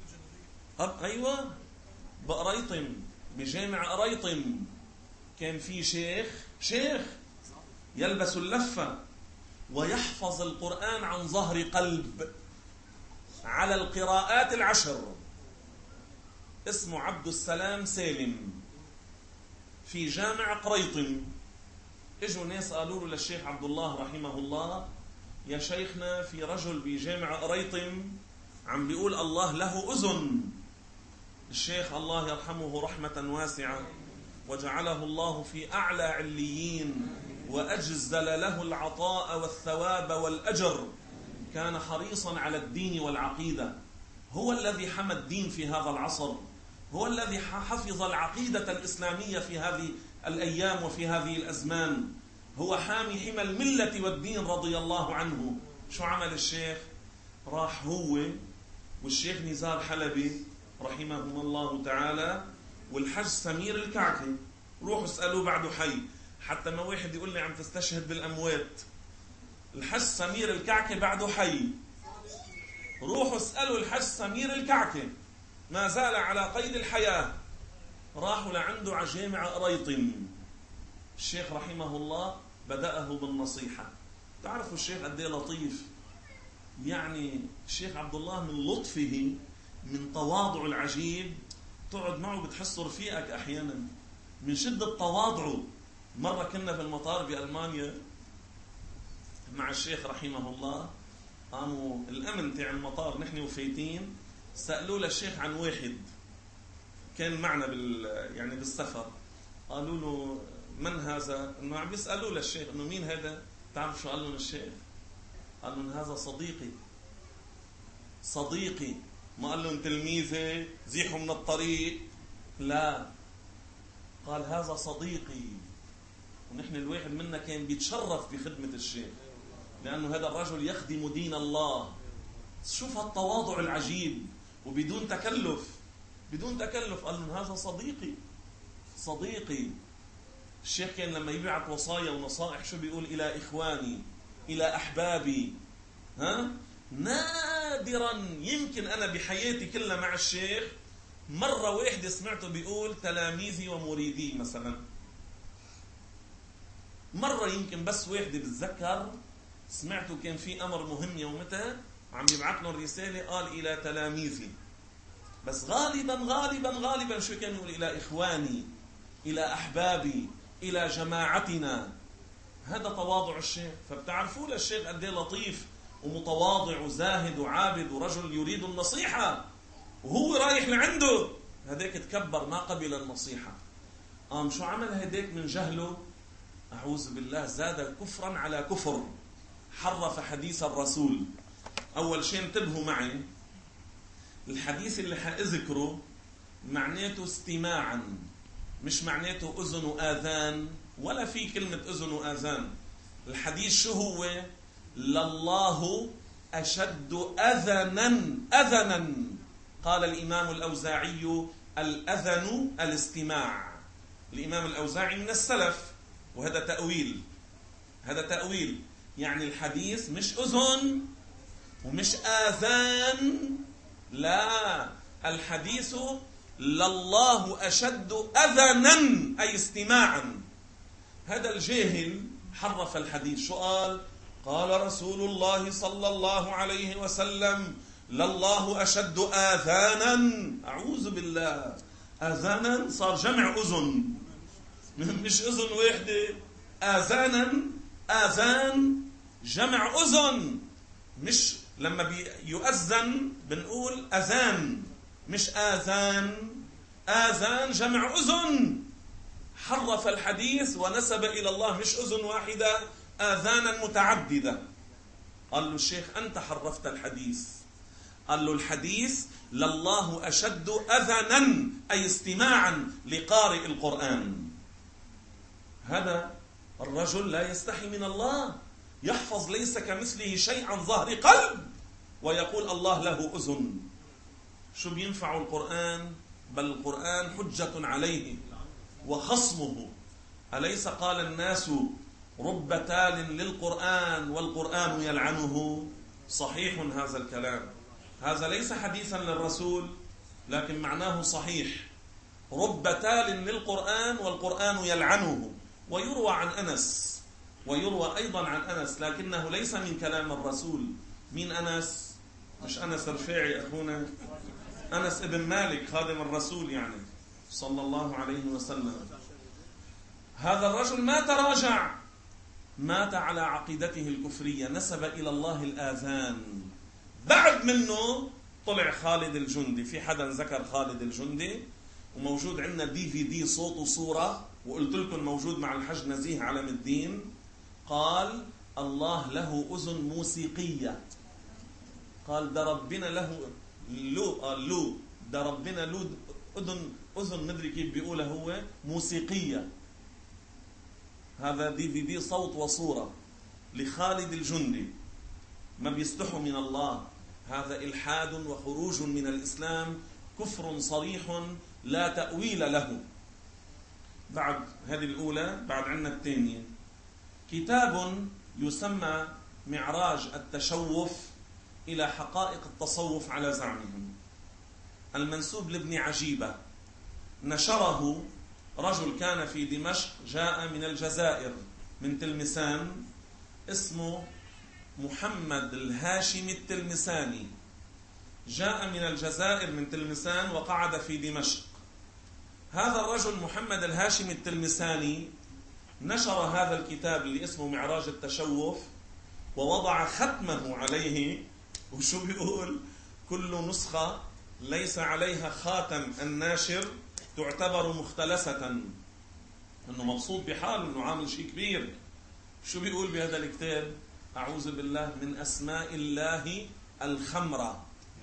أب أيوة بقريطم، بجامع قريطم كان في شيخ شيخ يلبس اللفة ويحفظ القرآن عن ظهر قلب على القراءات العشر، اسمه عبد السلام سالم، في جامع قريطم. اجوا ناس قالوا له للشيخ عبد الله رحمه الله: يا شيخنا في رجل بجامع قريطم عم بيقول الله له أذن. الشيخ الله يرحمه رحمة واسعة وجعله الله في أعلى عليين وأجزل له العطاء والثواب والأجر، كان حريصا على الدين والعقيدة، هو الذي حمى الدين في هذا العصر، هو الذي حفظ العقيدة الإسلامية في هذه الأيام وفي هذه الأزمان، هو حامي حمى الملة والدين رضي الله عنه. شو عمل الشيخ؟ راح هو والشيخ نزار حلبي رحمهم الله تعالى والحج سمير الكعكي، روحوا اسألوه بعده حي، حتى ما واحد يقول لي عم تستشهد بالأموات. الحج سمير الكعكي بعده حي، روحوا اسألوا الحج سمير الكعكي، ما زال على قيد الحياة. راحوا لعنده على جامع قريطم. الشيخ رحمه الله بدأه بالنصيحة. تعرفوا الشيخ قد ايه لطيف؟ يعني الشيخ عبد الله من لطفه، من تواضعه العجيب، تقعد معه بتحس رفيقك أحيانا من شدة تواضعه. مرة كنا في المطار بألمانيا مع الشيخ رحمه الله، قاموا الأمن تاع المطار نحن وفايتين سألوا للشيخ عن واحد كان معنا بال يعني بالسفر، قالوا له من هذا؟ انه عم بيسألوا للشيخ انه مين هذا؟ تعرف شو قال لهم الشيخ؟ قال لهم هذا صديقي صديقي، ما قال لهم تلميذي زيحوا من الطريق، لا، قال هذا صديقي. ونحن الواحد منا كان بيتشرف بخدمة الشيخ لأنه هذا الرجل يخدم دين الله. شوف هالتواضع العجيب وبدون تكلف، بدون تكلف قال لهم هذا صديقي صديقي. الشيخ كان لما يبعث وصايا ونصائح شو بيقول؟ إلى إخواني، إلى أحبابي. ها؟ نادرا يمكن أنا بحياتي كلها مع الشيخ مرة واحدة سمعته بيقول تلاميذي ومريدي مثلا، مرة يمكن بس واحدة بتذكر سمعته كان في أمر مهم يومتها عم يبعث له الرسالة قال إلى تلاميذي، بس غالبا غالبا غالبا شو كان يقول؟ إلى إخواني، إلى أحبابي، إلى جماعتنا. هذا تواضع الشيخ. فبتعرفوا للشيخ قد ايه لطيف ومتواضع وزاهد وعابد ورجل يريد النصيحة، وهو رايح لعنده هذاك تكبر ما قبل النصيحة. قام شو عمل هداك من جهله؟ أعوذ بالله، زاد كفرا على كفر، حرف حديث الرسول. أول شيء انتبهوا معي، الحديث اللي حأذكره معناته استماعا، مش معناته أذن وآذان، ولا في كلمة أذن وآذان. الحديث شو هو؟ لله أشد أذنا أذنا. قال الإمام الأوزاعي الأذن الاستماع. الإمام الأوزاعي من السلف، وهذا تأويل، هذا تأويل، يعني الحديث مش أذن ومش آذان، لا، الحديث لله أشد أذنا أي استماعا. هذا الجاهل حرف الحديث. شو قال؟ قال رسول الله صلى الله عليه وسلم لله أشد آذانا. أعوذ بالله، آذانا صار جمع أذن، مش أذن واحدة، آذانا، آذان جمع أذن. مش لما بيؤذن بنقول أذان، مش آذان. آذان جمع أذن، حرف الحديث ونسب إلى الله مش أذن واحدة، آذانا متعددة. قال له الشيخ أنت حرفت الحديث. قال له الحديث لله أشد أذنا، أي استماعا لقارئ القرآن. هذا الرجل لا يستحي من الله، يحفظ ليس كمثله شيء عن ظهر قلب، ويقول الله له أذن. شو بينفع القرآن؟ بل القرآن حجة عليه وخصمه. أليس قال الناس رب تال للقرآن والقرآن يلعنه؟ صحيح هذا الكلام، هذا ليس حديثا للرسول لكن معناه صحيح. رب تال للقرآن والقرآن يلعنه. ويروى عن أنس، ويروى أيضا عن أنس لكنه ليس من كلام الرسول. مين أنس؟ مش أنس رفاعي أخونا، أنس ابن مالك خادم الرسول يعني صلى الله عليه وسلم. هذا الرجل ما تراجع، مات على عقيدته الكفرية، نسب إلى الله الآذان. بعد منه طلع خالد الجندي. في حدا ذكر خالد الجندي؟ وموجود عندنا دي في دي صوت وصورة، وقلت لكم موجود مع الحج نزيه علم الدين. قال الله له أذن موسيقية. قال ده ربنا له لو قال له ده ربنا له أذن أذن مدري كيف بيقولها هو موسيقية. هذا دي في دي صوت وصورة لخالد الجندي. ما بيستحوا من الله. هذا إلحاد وخروج من الإسلام، كفر صريح لا تأويل له. بعد هذه الأولى بعد عنا الثانية، كتاب يسمى معراج التشوف إلى حقائق التصوف على زعمهم، المنسوب لابن عجيبة. نشره رجل كان في دمشق، جاء من الجزائر من تلمسان، اسمه محمد الهاشمي التلمساني. جاء من الجزائر من تلمسان وقعد في دمشق. هذا الرجل محمد الهاشمي التلمساني نشر هذا الكتاب اللي اسمه معراج التشوف، ووضع ختمه عليه. وشو بيقول؟ كل نسخة ليس عليها خاتم الناشر تعتبر مختلسة. انه مبسوط بحاله انه عامل شيء كبير. شو بيقول بهذا الكتاب؟ أعوذ بالله من أسماء الله الخمرة.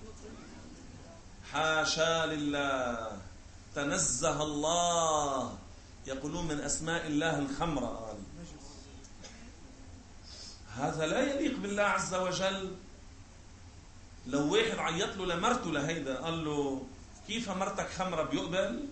حاشا لله، تنزه الله. يقولون من أسماء الله الخمرة. قال هذا لا يليق بالله عز وجل. لو واحد عيط له لمرته لهيدا قال له كيف مرتك خمرة، بيقبل؟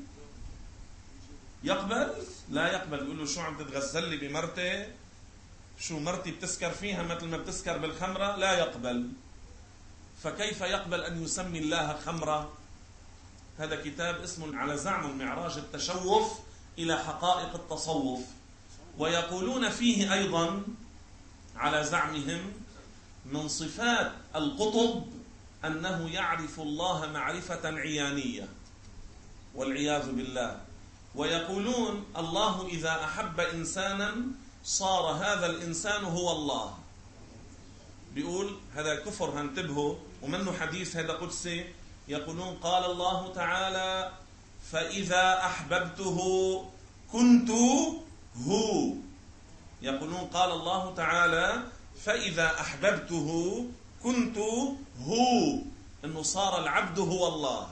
يقبل؟ لا يقبل. بيقول له شو عم تتغزل لي بمرتي؟ شو مرتي بتسكر فيها مثل ما بتسكر بالخمرة؟ لا يقبل. فكيف يقبل أن يسمي الله خمرة؟ هذا كتاب اسمه على زعم المعراج التشوف إلى حقائق التصوف. ويقولون فيه أيضا على زعمهم من صفات القطب أنه يعرف الله معرفة عيانية والعياذ بالله. ويقولون الله إذا أحب إنسانا صار هذا الإنسان هو الله. بيقول هذا كفر، هنتبهوا، ومنه حديث هذا قدسي. يقولون قال الله تعالى فإذا أحببته كنت هو. يقولون قال الله تعالى فإذا أحببته كنت هو، إنه صار العبد هو الله.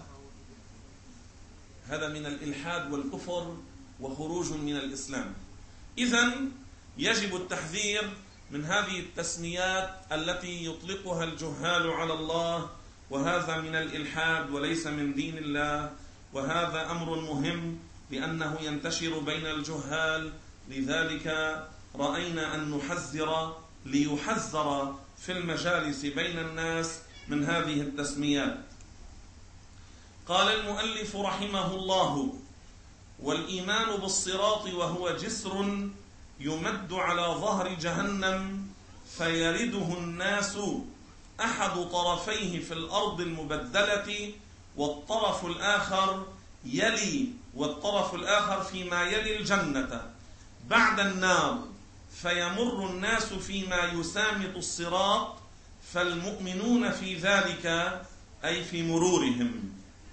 هذا من الإلحاد والكفر وخروج من الإسلام. إذن يجب التحذير من هذه التسميات التي يطلقها الجهال على الله، وهذا من الإلحاد وليس من دين الله. وهذا أمر مهم لأنه ينتشر بين الجهال. لذلك رأينا أن نحذر ليحذر في المجالس بين الناس من هذه التسميات. قال المؤلف رحمه الله: والإيمان بالصراط وهو جسر يمد على ظهر جهنم فيرده الناس أحد طرفيه في الأرض المبدلة، والطرف الآخر يلي والطرف الآخر فيما يلي الجنة بعد النار، فيمر الناس فيما يسامط الصراط، فالمؤمنون في ذلك أي في مرورهم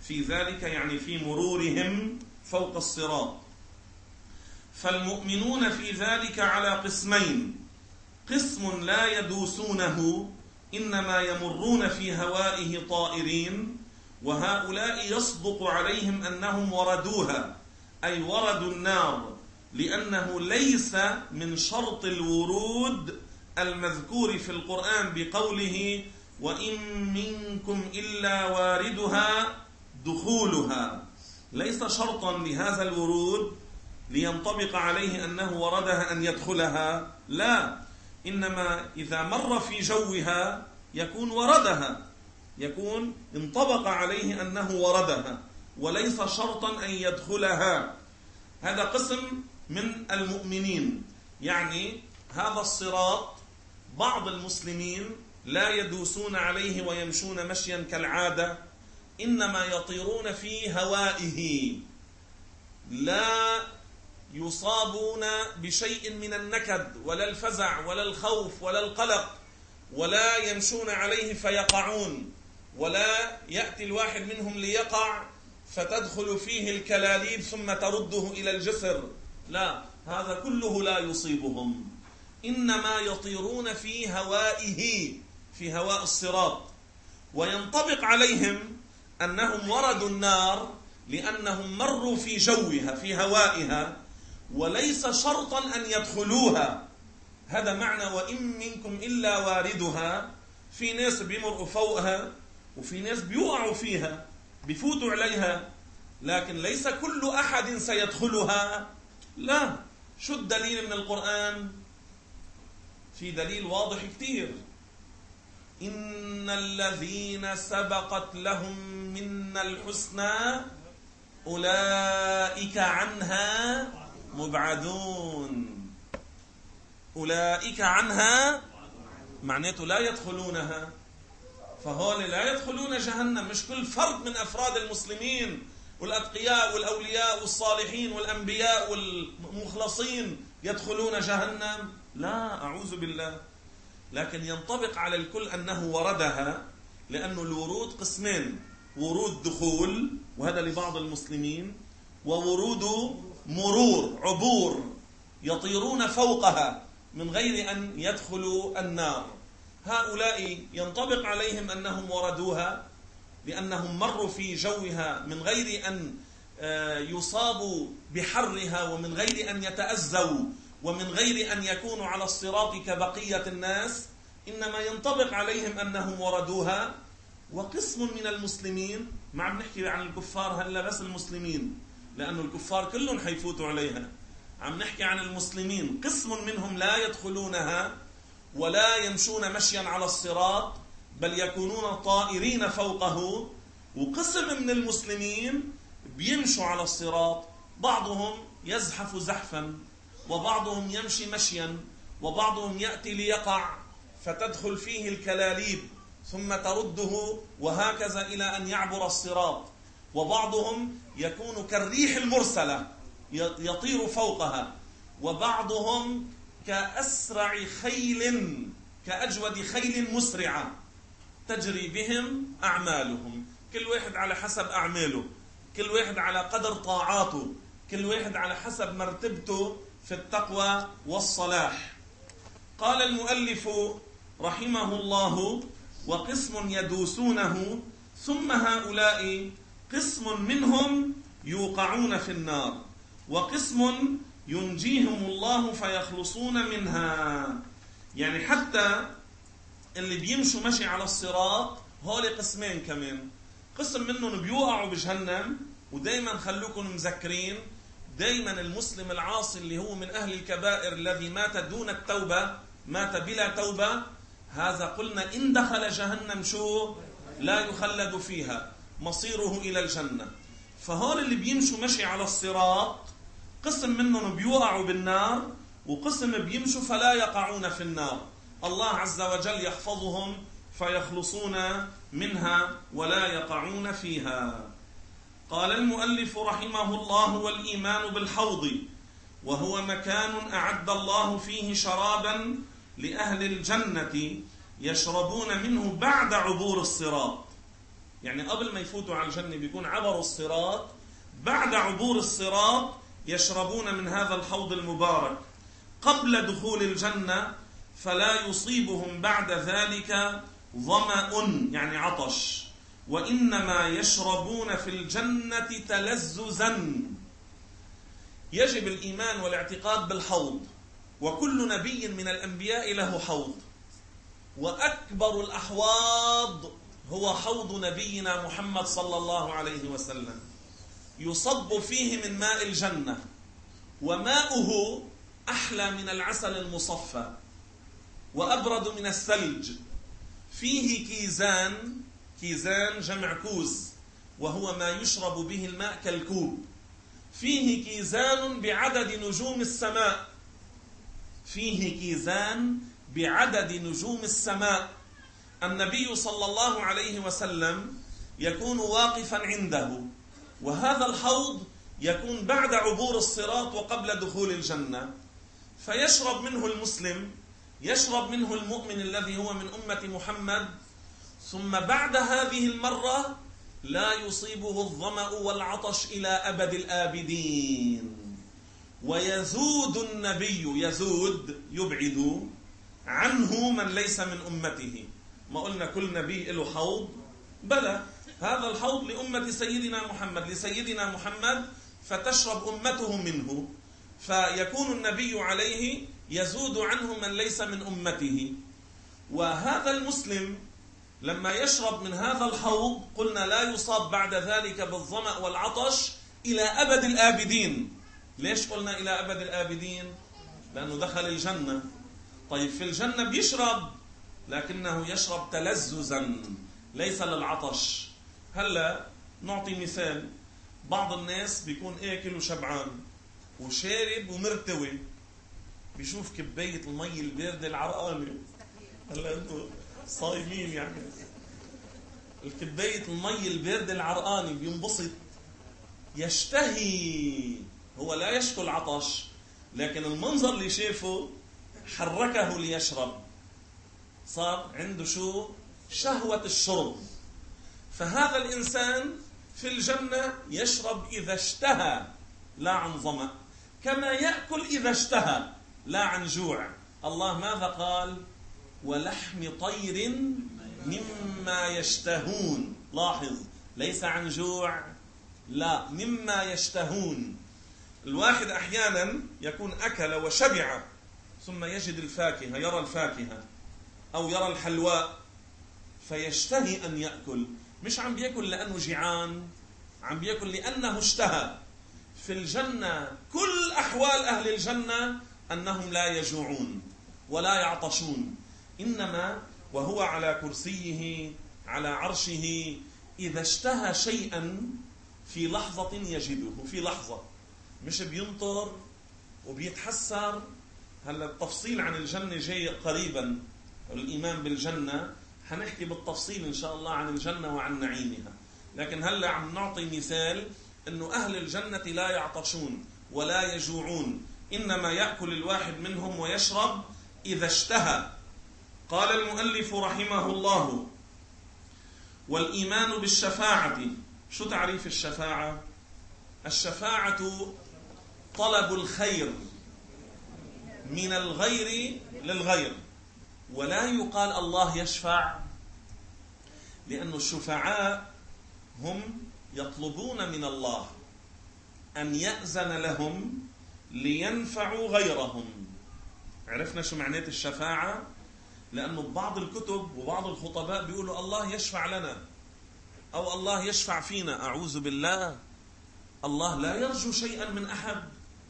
في ذلك يعني في مرورهم فوق الصراط. فالمؤمنون في ذلك على قسمين: قسم لا يدوسونه إنما يمرون في هوائه طائرين، وهؤلاء يصدق عليهم أنهم وردوها، أي وردوا النار، لأنه ليس من شرط الورود المذكور في القرآن بقوله وإن منكم إلا واردها دخولها. ليس شرطا لهذا الورود لينطبق عليه أنه وردها أن يدخلها، لا، إنما إذا مر في جوها يكون وردها، يكون انطبق عليه أنه وردها، وليس شرطا أن يدخلها. هذا قسم من المؤمنين، يعني هذا الصراط بعض المسلمين لا يدوسون عليه ويمشون مشيا كالعادة، إنما يطيرون في هوائه، لا يصابون بشيء من النكد ولا الفزع ولا الخوف ولا القلق، ولا يمشون عليه فيقعون، ولا يأتي الواحد منهم ليقع فتدخل فيه الكلاليب ثم ترده إلى الجسر، لا، هذا كله لا يصيبهم، إنما يطيرون في هوائه، في هواء الصراط. وينطبق عليهم أنهم وردوا النار لأنهم مروا في جوها، في هوائها، وليس شرطا أن يدخلوها. هذا معنى وإن منكم إلا واردها. في ناس بيمروا فوقها وفي ناس بيوقعوا فيها، بيفوتوا عليها، لكن ليس كل أحد سيدخلها، لا. شو الدليل من القرآن؟ في دليل واضح كتير: إن الذين سبقت لهم منا الحسنى أولئك عنها مبعدون. أولئك عنها معناته لا يدخلونها، فهول لا يدخلون جهنم. مش كل فرد من أفراد المسلمين والأتقياء والأولياء والصالحين والأنبياء والمخلصين يدخلون جهنم، لا، أعوذ بالله. لكن ينطبق على الكل أنه وردها، لأن الورود قسمين: ورود دخول وهذا لبعض المسلمين، وورود مرور، عبور، يطيرون فوقها من غير أن يدخلوا النار. هؤلاء ينطبق عليهم أنهم وردوها لأنهم مروا في جوها من غير أن يصابوا بحرها ومن غير أن يتأذوا ومن غير أن يكونوا على الصراط كبقية الناس، إنما ينطبق عليهم أنهم وردوها. وقسم من المسلمين، ما عم نحكي عن الكفار هلا بس المسلمين، لأن الكفار كلهم حيفوتوا عليها، عم نحكي عن المسلمين، قسم منهم لا يدخلونها ولا يمشون مشيا على الصراط، بل يكونون طائرين فوقه. وقسم من المسلمين بيمشوا على الصراط، بعضهم يزحف زحفا، وبعضهم يمشي مشيا، وبعضهم يأتي ليقع فتدخل فيه الكلاليب ثم ترده، وهكذا إلى أن يعبر الصراط. وبعضهم يكون كالريح المرسلة يطير فوقها، وبعضهم كأسرع خيل، كأجود خيل مسرعة تجري بهم أعمالهم، كل واحد على حسب أعماله، كل واحد على قدر طاعاته، كل واحد على حسب مرتبته في التقوى والصلاح. قال المؤلف رحمه الله: وقسم يدوسونه، ثم هؤلاء قسم منهم يوقعون في النار، وقسم ينجيهم الله فيخلصون منها. يعني حتى اللي بيمشوا مشي على الصراط هول قسمين كمان: قسم منهم بيوقعوا بجهنم، ودايما خلوكم مذكرين، دايما المسلم العاصي اللي هو من أهل الكبائر الذي مات دون التوبة، مات بلا توبة، هذا قلنا إن دخل جهنم شو؟ لا يخلد فيها، مصيره إلى الجنة. فهول اللي بيمشوا مشي على الصراط قسم منهم بيوقعوا بالنار، وقسم بيمشوا فلا يقعون في النار، الله عز وجل يحفظهم فيخلصون منها ولا يقعون فيها. قال المؤلف رحمه الله: والإيمان بالحوض، وهو مكان أعد الله فيه شرابا لأهل الجنة يشربون منه بعد عبور الصراط. يعني قبل ما يفوتوا على الجنة بيكون عبروا الصراط، بعد عبور الصراط يشربون من هذا الحوض المبارك قبل دخول الجنة، فلا يصيبهم بعد ذلك ظمأ يعني عطش، وإنما يشربون في الجنة تلذذا. يجب الإيمان والاعتقاد بالحوض، وكل نبي من الأنبياء له حوض، وأكبر الأحواض هو حوض نبينا محمد صلى الله عليه وسلم، يصب فيه من ماء الجنة، وماؤه أحلى من العسل المصفى وأبرد من الثلج. فيه كيزان، كيزان جمع كوز، وهو ما يشرب به الماء كالكوب. فيه كيزان بعدد نجوم السماء، فيه كيزان بعدد نجوم السماء. النبي صلى الله عليه وسلم يكون واقفا عنده، وهذا الحوض يكون بعد عبور الصراط وقبل دخول الجنة، فيشرب منه المسلم، يشرب منه المؤمن الذي هو من أمة محمد، ثم بعد هذه المرة لا يصيبه الظمأ والعطش إلى أبد الآبدين. ويزود النبي، يزود يبعد عنه من ليس من أمته. ما قلنا كل نبي له حوض؟ بلى، هذا الحوض لأمة سيدنا محمد، لسيدنا محمد، فتشرب أمته منه، فيكون النبي عليه يزود عنه من ليس من أمته. وهذا المسلم لما يشرب من هذا الحوض قلنا لا يصاب بعد ذلك بالظمأ والعطش إلى أبد الآبدين. ليش قلنا إلى أبد الآبدين؟ لأنه دخل الجنة. طيب في الجنة بيشرب، لكنه يشرب تلذذا ليس للعطش. هلا نعطي مثال، بعض الناس بيكون آكل وشبعان وشارب ومرتوي، بيشوف كباية المي الباردة العرقانة. هلا انتم صايمين يعني، الكباية المي الباردة العرقانة بينبسط، يشتهي، هو لا يشكو العطش، لكن المنظر اللي شافه حركه ليشرب، صار عنده شو؟ شهوة الشرب. فهذا الإنسان في الجنة يشرب إذا اشتهى لا عن ظمأ، كما يأكل إذا اشتهى لا عن جوع. الله ماذا قال؟ ولحم طير مما يشتهون. لاحظ، ليس عن جوع، لا، مما يشتهون. الواحد أحيانا يكون أكل وشبع ثم يجد الفاكهة، يرى الفاكهة أو يرى الحلواء فيشتهي أن يأكل، مش عم بيأكل لأنه جيعان، عم بيأكل لأنه اشتهى. في الجنة كل أحوال أهل الجنة أنهم لا يجوعون ولا يعطشون، إنما وهو على كرسيه على عرشه إذا اشتهى شيئا في لحظة يجده، في لحظة، مش بينطر وبيتحسر. هلا التفصيل عن الجنة جاي قريبا، الإيمان بالجنة حنحكي بالتفصيل إن شاء الله عن الجنة وعن نعيمها، لكن هلا عم نعطي مثال إنه أهل الجنة لا يعطشون ولا يجوعون، إنما يأكل الواحد منهم ويشرب إذا اشتهى. قال المؤلف رحمه الله: والإيمان بالشفاعة. شو تعريف الشفاعة؟ الشفاعة طلب الخير من الغير للغير، ولا يقال الله يشفع، لأن الشفعاء هم يطلبون من الله أن يأذن لهم لينفعوا غيرهم. عرفنا شو معنات الشفاعة؟ لأنه ببعض الكتب وبعض الخطباء بيقولوا الله يشفع لنا أو الله يشفع فينا. أعوذ بالله، الله لا يرجو شيئا من أحد،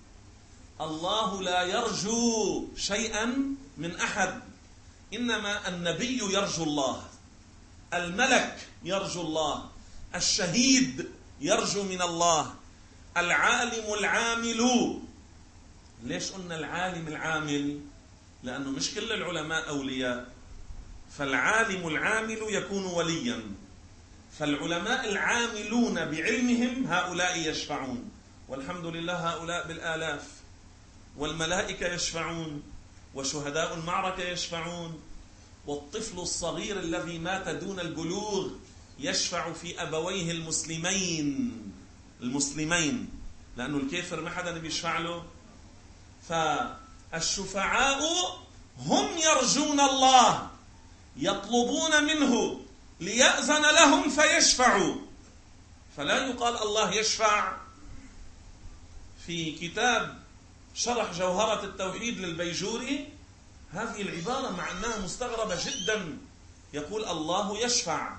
الله لا يرجو شيئا من أحد، إنما النبي يرجو الله، الملك يرجو الله، الشهيد يرجو من الله، العالم العامل. ليش قلنا العالم العامل؟ لأنه مش كل العلماء أولياء، فالعالم العامل يكون وليا، فالعلماء العاملون بعلمهم هؤلاء يشفعون، والحمد لله هؤلاء بالآلاف، والملائكة يشفعون، وشهداء المعركة يشفعون، والطفل الصغير الذي مات دون البلوغ يشفع في أبويه المسلمين المسلمين لأنه الكافر ما حدا بيشفع له. فالشفعاء هم يرجون الله، يطلبون منه ليأذن لهم فيشفعوا. فلا يقال الله يشفع. في كتاب شرح جوهرة التوحيد للبيجوري هذه العبارة مع أنها مستغربة جدا، يقول الله يشفع.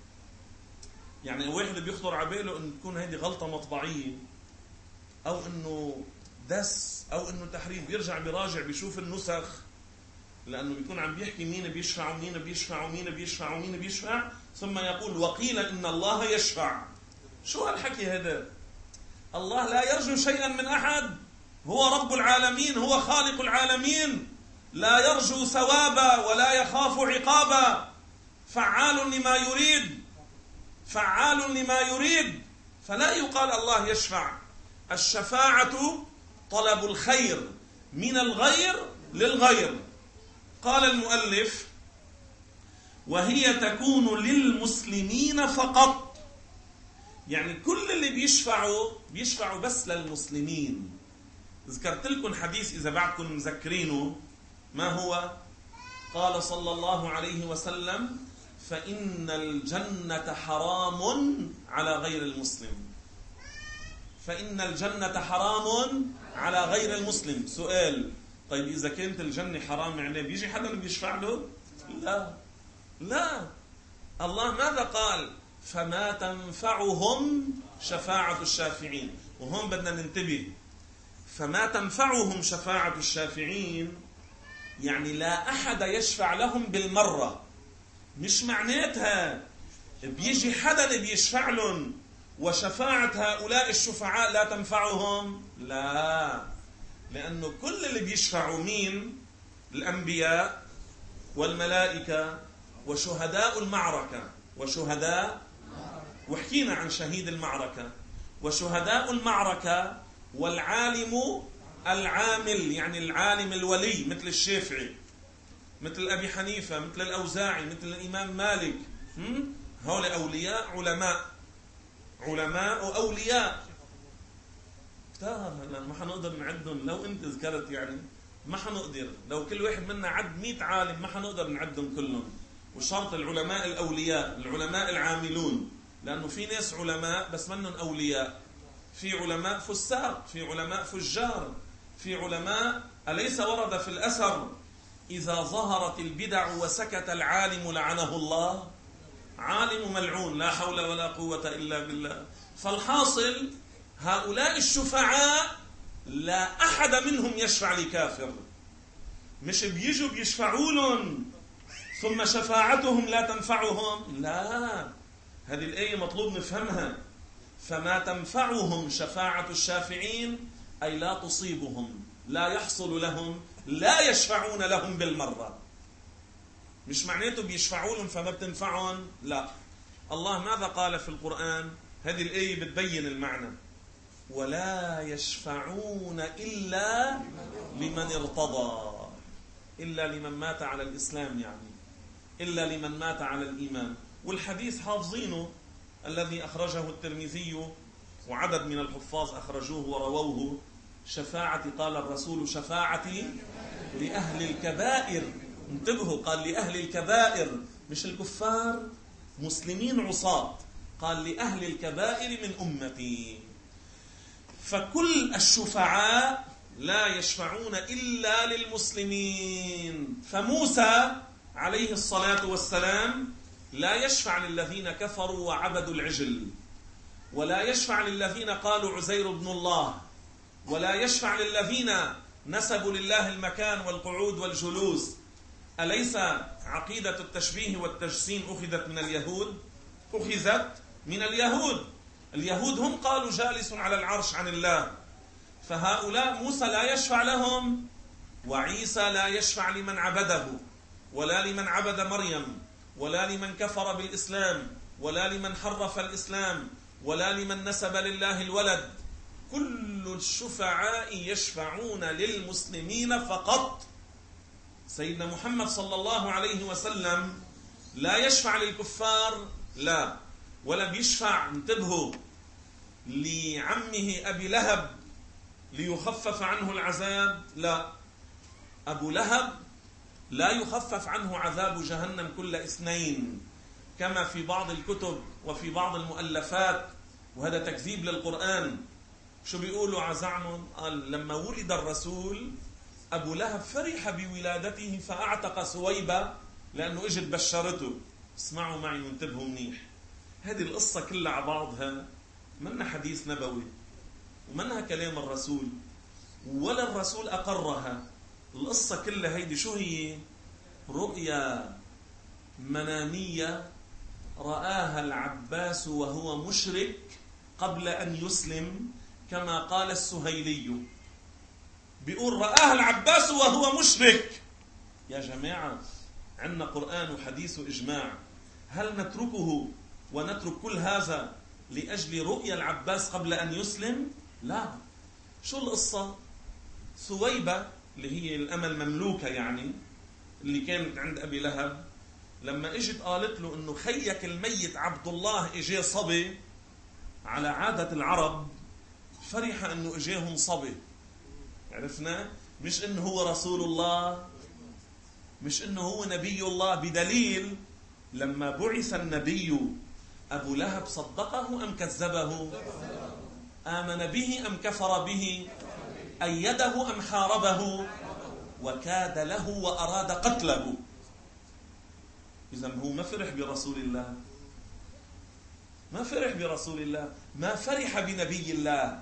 يعني واحد بيخطر عباله أن تكون هذه غلطة مطبعية أو أنه دس أو أنه تحريف، بيرجع بيراجع بيشوف النسخ، لأنه بيكون عم بيحكي مين بيشفع ومين بيشفع ومين بيشفع ومين بيشفع، ثم يقول وقيل إن الله يشفع. شو هالحكي هذا؟ الله لا يرجو شيئا من أحد، هو رب العالمين، هو خالق العالمين، لا يرجو ثوابا ولا يخاف عقابا، فعال لما يريد فعال لما يريد. فلا يقال الله يشفع. الشفاعة طلب الخير من الغير للغير. قال المؤلف وهي تكون للمسلمين فقط، يعني كل اللي بيشفعوا بيشفعوا بس للمسلمين. ذكرت لكم حديث إذا بعدكم مذكرينه، ما هو؟ قال صلى الله عليه وسلم فإن الجنة حرام على غير المسلم. فإن الجنة حرام على غير المسلم. سؤال، طيب إذا كانت الجنة حرام يعني بيجي حدا بيشفع له؟ لا لا. الله ماذا قال؟ فما تنفعهم شفاعة الشافعين. وهم بدنا ننتبه، فما تنفعهم شفاعة الشافعين يعني لا أحد يشفع لهم بالمرة. مش معناتها بيجي حدا بيشفع لهم وشفاعة هؤلاء الشفعاء لا تنفعهم، لا، لأنه كل اللي بيشفعوا مين؟ الأنبياء والملائكة وشهداء المعركة وشهداء وحكينا عن شهيد المعركة وشهداء المعركة والعالم العامل، يعني العالم الولي مثل الشافعي، مثل أبي حنيفة، مثل الأوزاعي، مثل الإمام مالك. هؤلاء أولياء علماء علماء وأولياء كتار. ما حنقدر نعدهم لو أنت ذكرت، يعني ما حنقدر لو كل واحد منا عد مئة عالم ما حنقدر نعدهم كلهم. وشرط العلماء الأولياء، العلماء العاملون، لأنه في ناس علماء بس منهم أولياء، في علماء فساق، في علماء فجار، في علماء أليس ورد في الأثر إذا ظهرت البدع وسكت العالم لعنه الله؟ عالم ملعون، لا حول ولا قوة إلا بالله. فالحاصل هؤلاء الشفعاء لا أحد منهم يشفع لكافر، مش بيجوا بيشفعوا لهم ثم شفاعتهم لا تنفعهم، لا. هذه الآية مطلوب نفهمها. فما تنفعهم شفاعة الشافعين أي لا تصيبهم، لا يحصل لهم، لا يشفعون لهم بالمرة. مش معناته بيشفعوا لهم فما بتنفعهم، لا. الله ماذا قال في القرآن؟ هذه الآية بتبين المعنى. ولا يشفعون إلا لمن ارتضى، إلا لمن مات على الإسلام، يعني إلا لمن مات على الإيمان. والحديث حافظينه الذي أخرجه الترمذي وعدد من الحفاظ أخرجوه ورووه، شفاعة قال الرسول شفاعتي لأهل الكبائر. انتبهوا، قال لأهل الكبائر مش الكفار، مسلمين عصاة، قال لأهل الكبائر من أمتي. فكل الشفعاء لا يشفعون إلا للمسلمين. فموسى عليه الصلاة والسلام لا يشفع للذين كفروا وعبدوا العجل، ولا يشفع للذين قالوا عزير ابن الله، ولا يشفع للذين نسبوا لله المكان والقعود والجلوس. أليس عقيدة التشبيه والتجسيم أخذت من اليهود؟ أخذت من اليهود. اليهود هم قالوا جالس على العرش عن الله. فهؤلاء موسى لا يشفع لهم، وعيسى لا يشفع لمن عبده، ولا لمن عبد مريم، ولا لمن كفر بالإسلام، ولا لمن حرف الإسلام، ولا لمن نسب لله الولد. كل الشفعاء يشفعون للمسلمين فقط. سيدنا محمد صلى الله عليه وسلم لا يشفع للكفار، لا، ولم يشفع، انتبهوا، لعمه أبي لهب ليخفف عنه العذاب؟ لا، أبو لهب لا يخفف عنه عذاب جهنم كل اثنين كما في بعض الكتب وفي بعض المؤلفات، وهذا تكذيب للقرآن. شو بيقولوا عزعم؟ قال لما ولد الرسول أبو لهب فرح بولادته فأعتق سويبة لأنه إجت بشرته. اسمعوا معي وانتبهوا منيح، هذه القصة كلها على بعضها منها حديث نبوي ومنها كلام الرسول ولا الرسول أقرها. القصة كلها هيدي شو هي؟ رؤيا منامية رآها العباس وهو مشرك قبل أن يسلم، كما قال السهيلي. بيقول رآها العباس وهو مشرك. يا جماعة، عندنا قرآن وحديث وإجماع، هل نتركه ونترك كل هذا لأجل رؤيا العباس قبل أن يسلم؟ لا. شو القصة؟ سويبة اللي هي الأمة المملوكة يعني اللي كانت عند أبي لهب، لما اجت قالت له انه خيك الميت عبد الله اجاه صبي، على عادة العرب فرح انه اجاهم صبي. عرفنا؟ مش انه هو رسول الله، مش انه هو نبي الله، بدليل لما بعث النبي ابو لهب صدقه ام كذبه؟ آمن به ام كفر به؟ أيده ام حاربه؟ وكاد له واراد قتله. إذا هو ما فرح برسول الله، ما فرح برسول الله، ما فرح بنبي الله.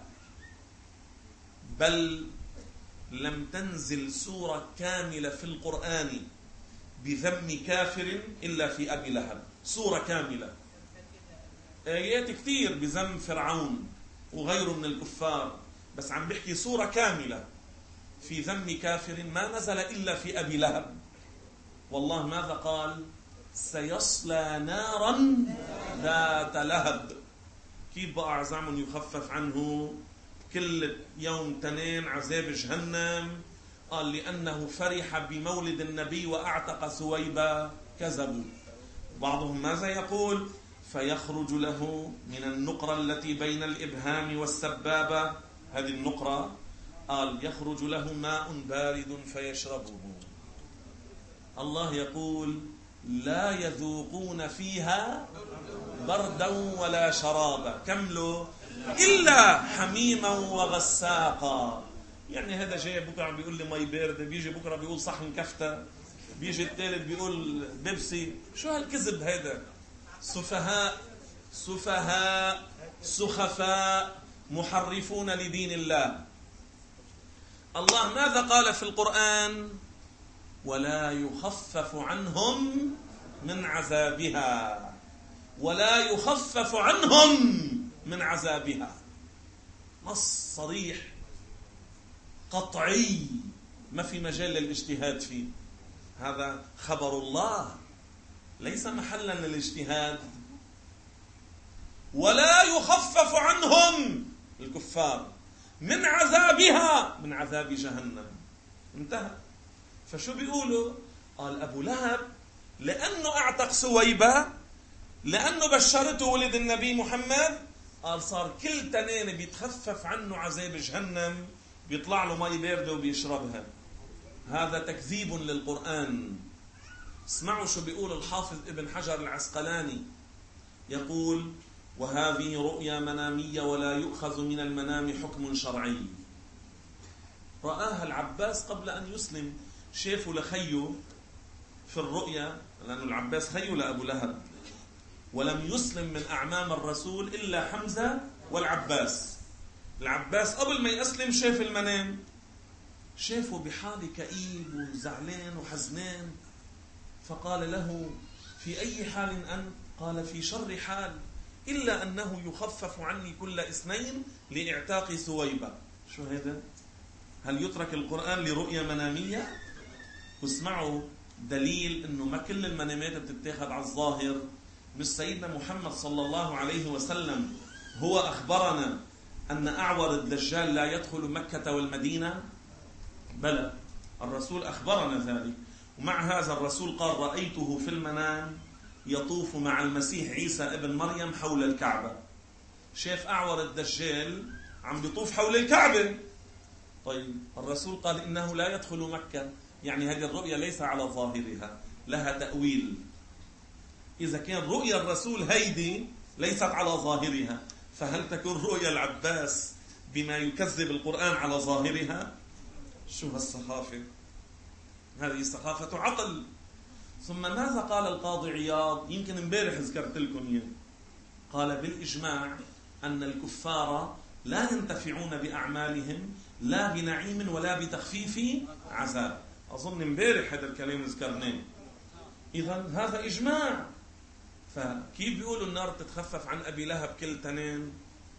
بل لم تنزل سورة كاملة في القرآن بذم كافر إلا في أبي لهب، سورة كاملة. آيات كثير بذم فرعون وغيره من الكفار، بس عم بحكي سورة كاملة في ذم كافر ما نزل إلا في أبي لهب. والله ماذا قال؟ سيصلى نارا ذات لهب. كيف بقى عزام يخفف عنه كل يوم تنين عذاب جهنم؟ قال لأنه فرح بمولد النبي وأعتق سويبة. كذبوا. بعضهم ماذا يقول؟ فيخرج له من النقرة التي بين الإبهام والسبابة، هذه النقرة، قال يخرج له ماء بارد فيشربه. الله يقول لا يذوقون فيها بردا ولا شرابا، كملوا، إلا حميما وغساقا. يعني هذا جاي بكرة عم بيقول لي مي باردة، بيجي بكرة بيقول صحن كفتة، بيجي الثالث بيقول بيبسي. شو هالكذب هذا؟ سفهاء سفهاء سخفاء محرفون لدين الله. الله ماذا قال في القرآن؟ ولا يخفف عنهم من عذابها، ولا يخفف عنهم من عذابها. نص صريح قطعي ما في مجال للاجتهاد فيه. هذا خبر الله ليس محلا للاجتهاد. ولا يخفف عنهم الكفار من عذابها، من عذاب جهنم. انتهى. فشو بيقولوا؟ قال أبو لهب لأنه أعتق سويبة، لأنه بشرته ولد النبي محمد، قال صار كل تنين بيتخفف عنه عذاب جهنم، بيطلع له مي باردة وبيشربها. هذا تكذيب للقرآن. اسمعوا شو بيقول الحافظ ابن حجر العسقلاني، يقول وهذه رؤيا منامية ولا يؤخذ من المنام حكم شرعي. رآها العباس قبل أن يسلم، شافوا لخيه في الرؤيا، لأن العباس خيه لأبو لهب، ولم يسلم من أعمام الرسول إلا حمزة والعباس. العباس قبل ما يسلم شاف المنام، شافه بحال كئيب وزعلان وحزنان، فقال له في أي حال أنت؟ قال في شر حال، إلا أنه يخفف عني كل اثنين لإعتاق ثويبة. شو هذا؟ هل يترك القرآن لرؤية منامية؟ واسمعوا دليل أنه ما كل المنامات بتتاخذ على الظاهر. مش سيدنا محمد صلى الله عليه وسلم هو أخبرنا أن أعور الدجال لا يدخل مكة والمدينة؟ بلى، الرسول أخبرنا ذلك. ومع هذا الرسول قال رأيته في المنام يطوف مع المسيح عيسى ابن مريم حول الكعبة. شاف أعور الدجال عم بيطوف حول الكعبة. طيب الرسول قال إنه لا يدخل مكة، يعني هذه الرؤيا ليس على ظاهرها، لها تأويل. إذا كان رؤيا الرسول هيدي ليست على ظاهرها، فهل تكون رؤيا العباس بما يكذب القرآن على ظاهرها؟ شو هالسخافة؟ هذه سخافة عقل. ثم ماذا قال القاضي عياض؟ يمكن امبارح ذكرت لكم اياه. قال بالإجماع أن الكفار لا ينتفعون بأعمالهم لا بنعيم ولا بتخفيف عذاب. أظن امبارح هذا الكلام ذكرناه. إذن هذا إجماع. فكيف بيقولوا النار تتخفف عن أبي لهب كل تنين؟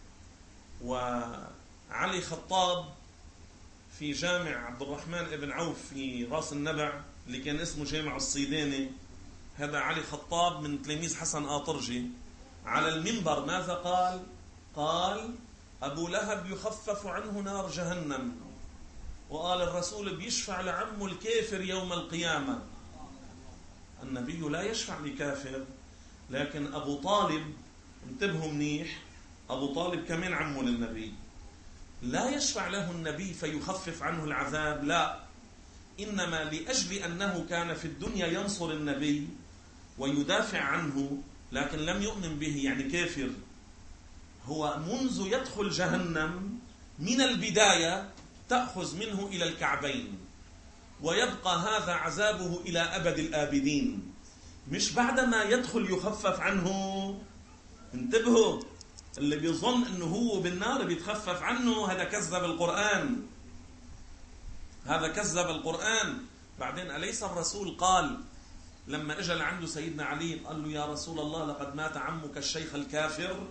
وعلي خطاب في جامع عبد الرحمن ابن عوف في راس النبع اللي كان اسمه جامع الصيداني، هذا علي خطاب من تلاميذ حسن آطرجي، على المنبر ماذا قال؟ قال أبو لهب يخفف عنه نار جهنم، وقال الرسول بيشفع لعمه الكافر يوم القيامة. النبي لا يشفع لكافر، لكن أبو طالب، انتبهوا منيح، أبو طالب كمان عمه للنبي، لا يشفع له النبي فيخفف عنه العذاب، لا، إنما لأجل أنه كان في الدنيا ينصر النبي ويدافع عنه لكن لم يؤمن به، يعني كافر. هو منذ يدخل جهنم من البداية تأخذ منه إلى الكعبين، ويبقى هذا عذابه إلى أبد الآبدين، مش بعدما يدخل يخفف عنه. انتبهوا، اللي بيظن أنه هو بالنار بيتخفف عنه هذا كذب القرآن، هذا كذب القرآن. بعدين أليس الرسول قال لما اجى لعنده سيدنا علي قال له يا رسول الله لقد مات عمك الشيخ الكافر؟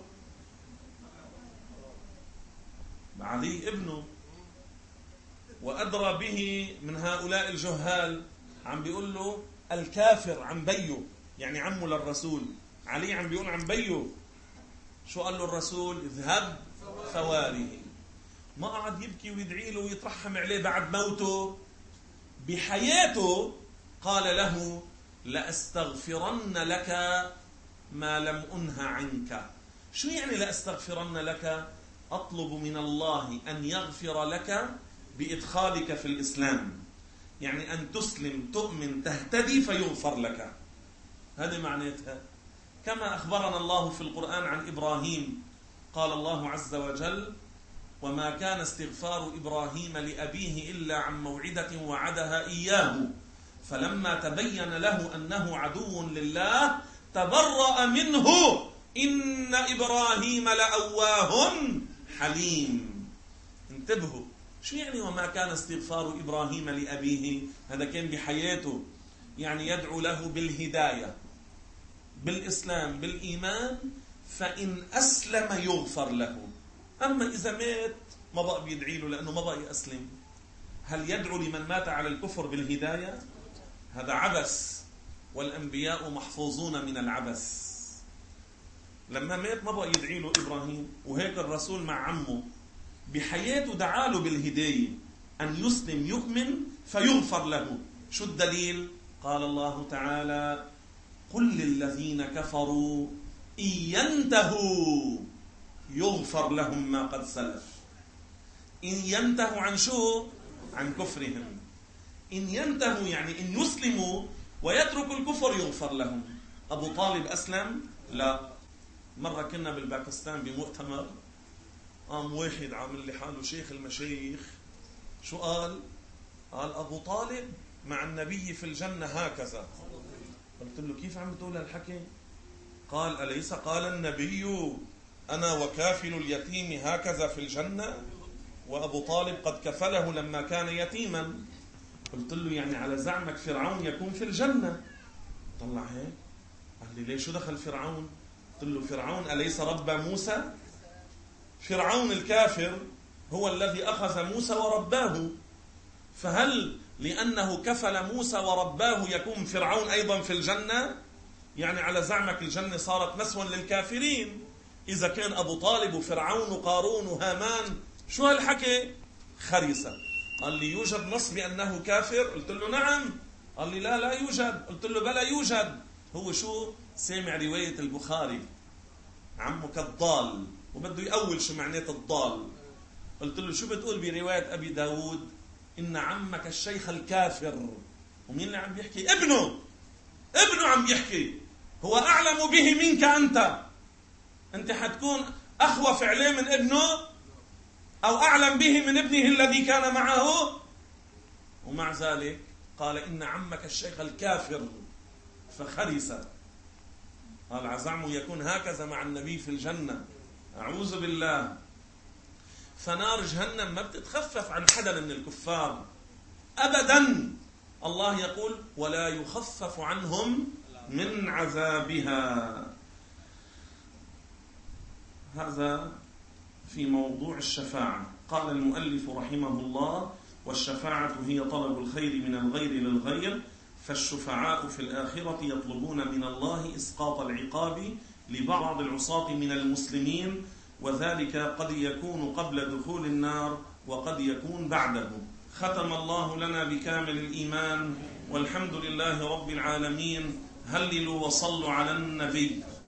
علي ابنه وأدرى به من هؤلاء الجهال، عم بيقول له الكافر عن بيه، يعني عمه للرسول. علي عم بيقول عن بيه. شو قال له الرسول؟ اذهب فواره. ما قعد يبكي ويدعي له ويترحم عليه بعد موته، بحياته قال له لأستغفرن لك ما لم أنه عنك. شو يعني لأستغفرن لك؟ أطلب من الله أن يغفر لك بإدخالك في الإسلام، يعني أن تسلم تؤمن تهتدي فيغفر لك، هذه معناتها. كما أخبرنا الله في القرآن عن إبراهيم، قال الله عز وجل وما كان استغفار إبراهيم لأبيه إلا عن موعدة وعدها إياه فلما تبين له أنه عدو لله تبرأ منه إن إبراهيم لأواه حليم. انتبهوا، شو يعني وما كان استغفار إبراهيم لأبيه؟ هذا كان بحياته، يعني يدعو له بالهداية بالإسلام بالإيمان، فإن أسلم يغفر له. أما إذا مات ما بقى بيدعي له لأنه ما بقى يأسلم. هل يدعو لمن مات على الكفر بالهداية؟ هذا عبث، والأنبياء محفوظون من العبث. لما مات ما بقى يدعي له إبراهيم. وهيك الرسول مع عمه بحياته دعا له بالهداية، أن يسلم يؤمن فيغفر له. شو الدليل؟ قال الله تعالى قل للذين كفروا إن ينتهوا يغفر لهم ما قد سلف. إن ينتهوا عن شو؟ عن كفرهم. إن ينتهوا يعني إن يسلموا ويتركوا الكفر يغفر لهم. أبو طالب أسلم؟ لا. مرة كنا بالباكستان بمؤتمر، قام واحد عامل لي حاله شيخ المشايخ. شو قال؟ قال أبو طالب مع النبي في الجنة هكذا. قلت له كيف عم تقول هالحكي؟ قال أليس قال النبي أنا وكافل اليتيم هكذا في الجنة، وأبو طالب قد كفله لما كان يتيما. قلت له يعني على زعمك فرعون يكون في الجنة؟ طلع هيك قال لي ليش شو دخل فرعون؟ قلت له فرعون أليس رب موسى؟ فرعون الكافر هو الذي أخذ موسى ورباه، فهل لأنه كفل موسى ورباه يكون فرعون أيضا في الجنة؟ يعني على زعمك الجنة صارت مسوى للكافرين. إذا كان أبو طالب وفرعون وقارون وهامان، شو هالحكي؟ خريسة. قال لي يوجد نص بأنه كافر؟ قلت له نعم. قال لي لا لا يوجد. قلت له بلا يوجد. هو شو سمع رواية البخاري عمك الضال وبده يأول شو معنات الضال. قلت له شو بتقول برواية أبي داود إن عمك الشيخ الكافر؟ ومين اللي عم بيحكي؟ ابنه ابنه عم بيحكي. هو أعلم به منك أنت. أنت حتكون أخوف عليه من ابنه أو أعلم به من ابنه الذي كان معه. ومع ذلك قال إن عمك الشيخ الكافر فخرس. قال عزعم يكون هكذا مع النبي في الجنة؟ أعوذ بالله. فنار جهنم ما بتتخفف عن حدا من الكفار أبدا. الله يقول ولا يخفف عنهم من عذابها. هذا في موضوع الشفاعة. قال المؤلف رحمه الله والشفاعة هي طلب الخير من الغير للغير، فالشفعاء في الآخرة يطلبون من الله إسقاط العقاب لبعض العصاة من المسلمين، وذلك قد يكون قبل دخول النار وقد يكون بعده. ختم الله لنا بكامل الإيمان، والحمد لله رب العالمين. هللوا وصلوا على النبي.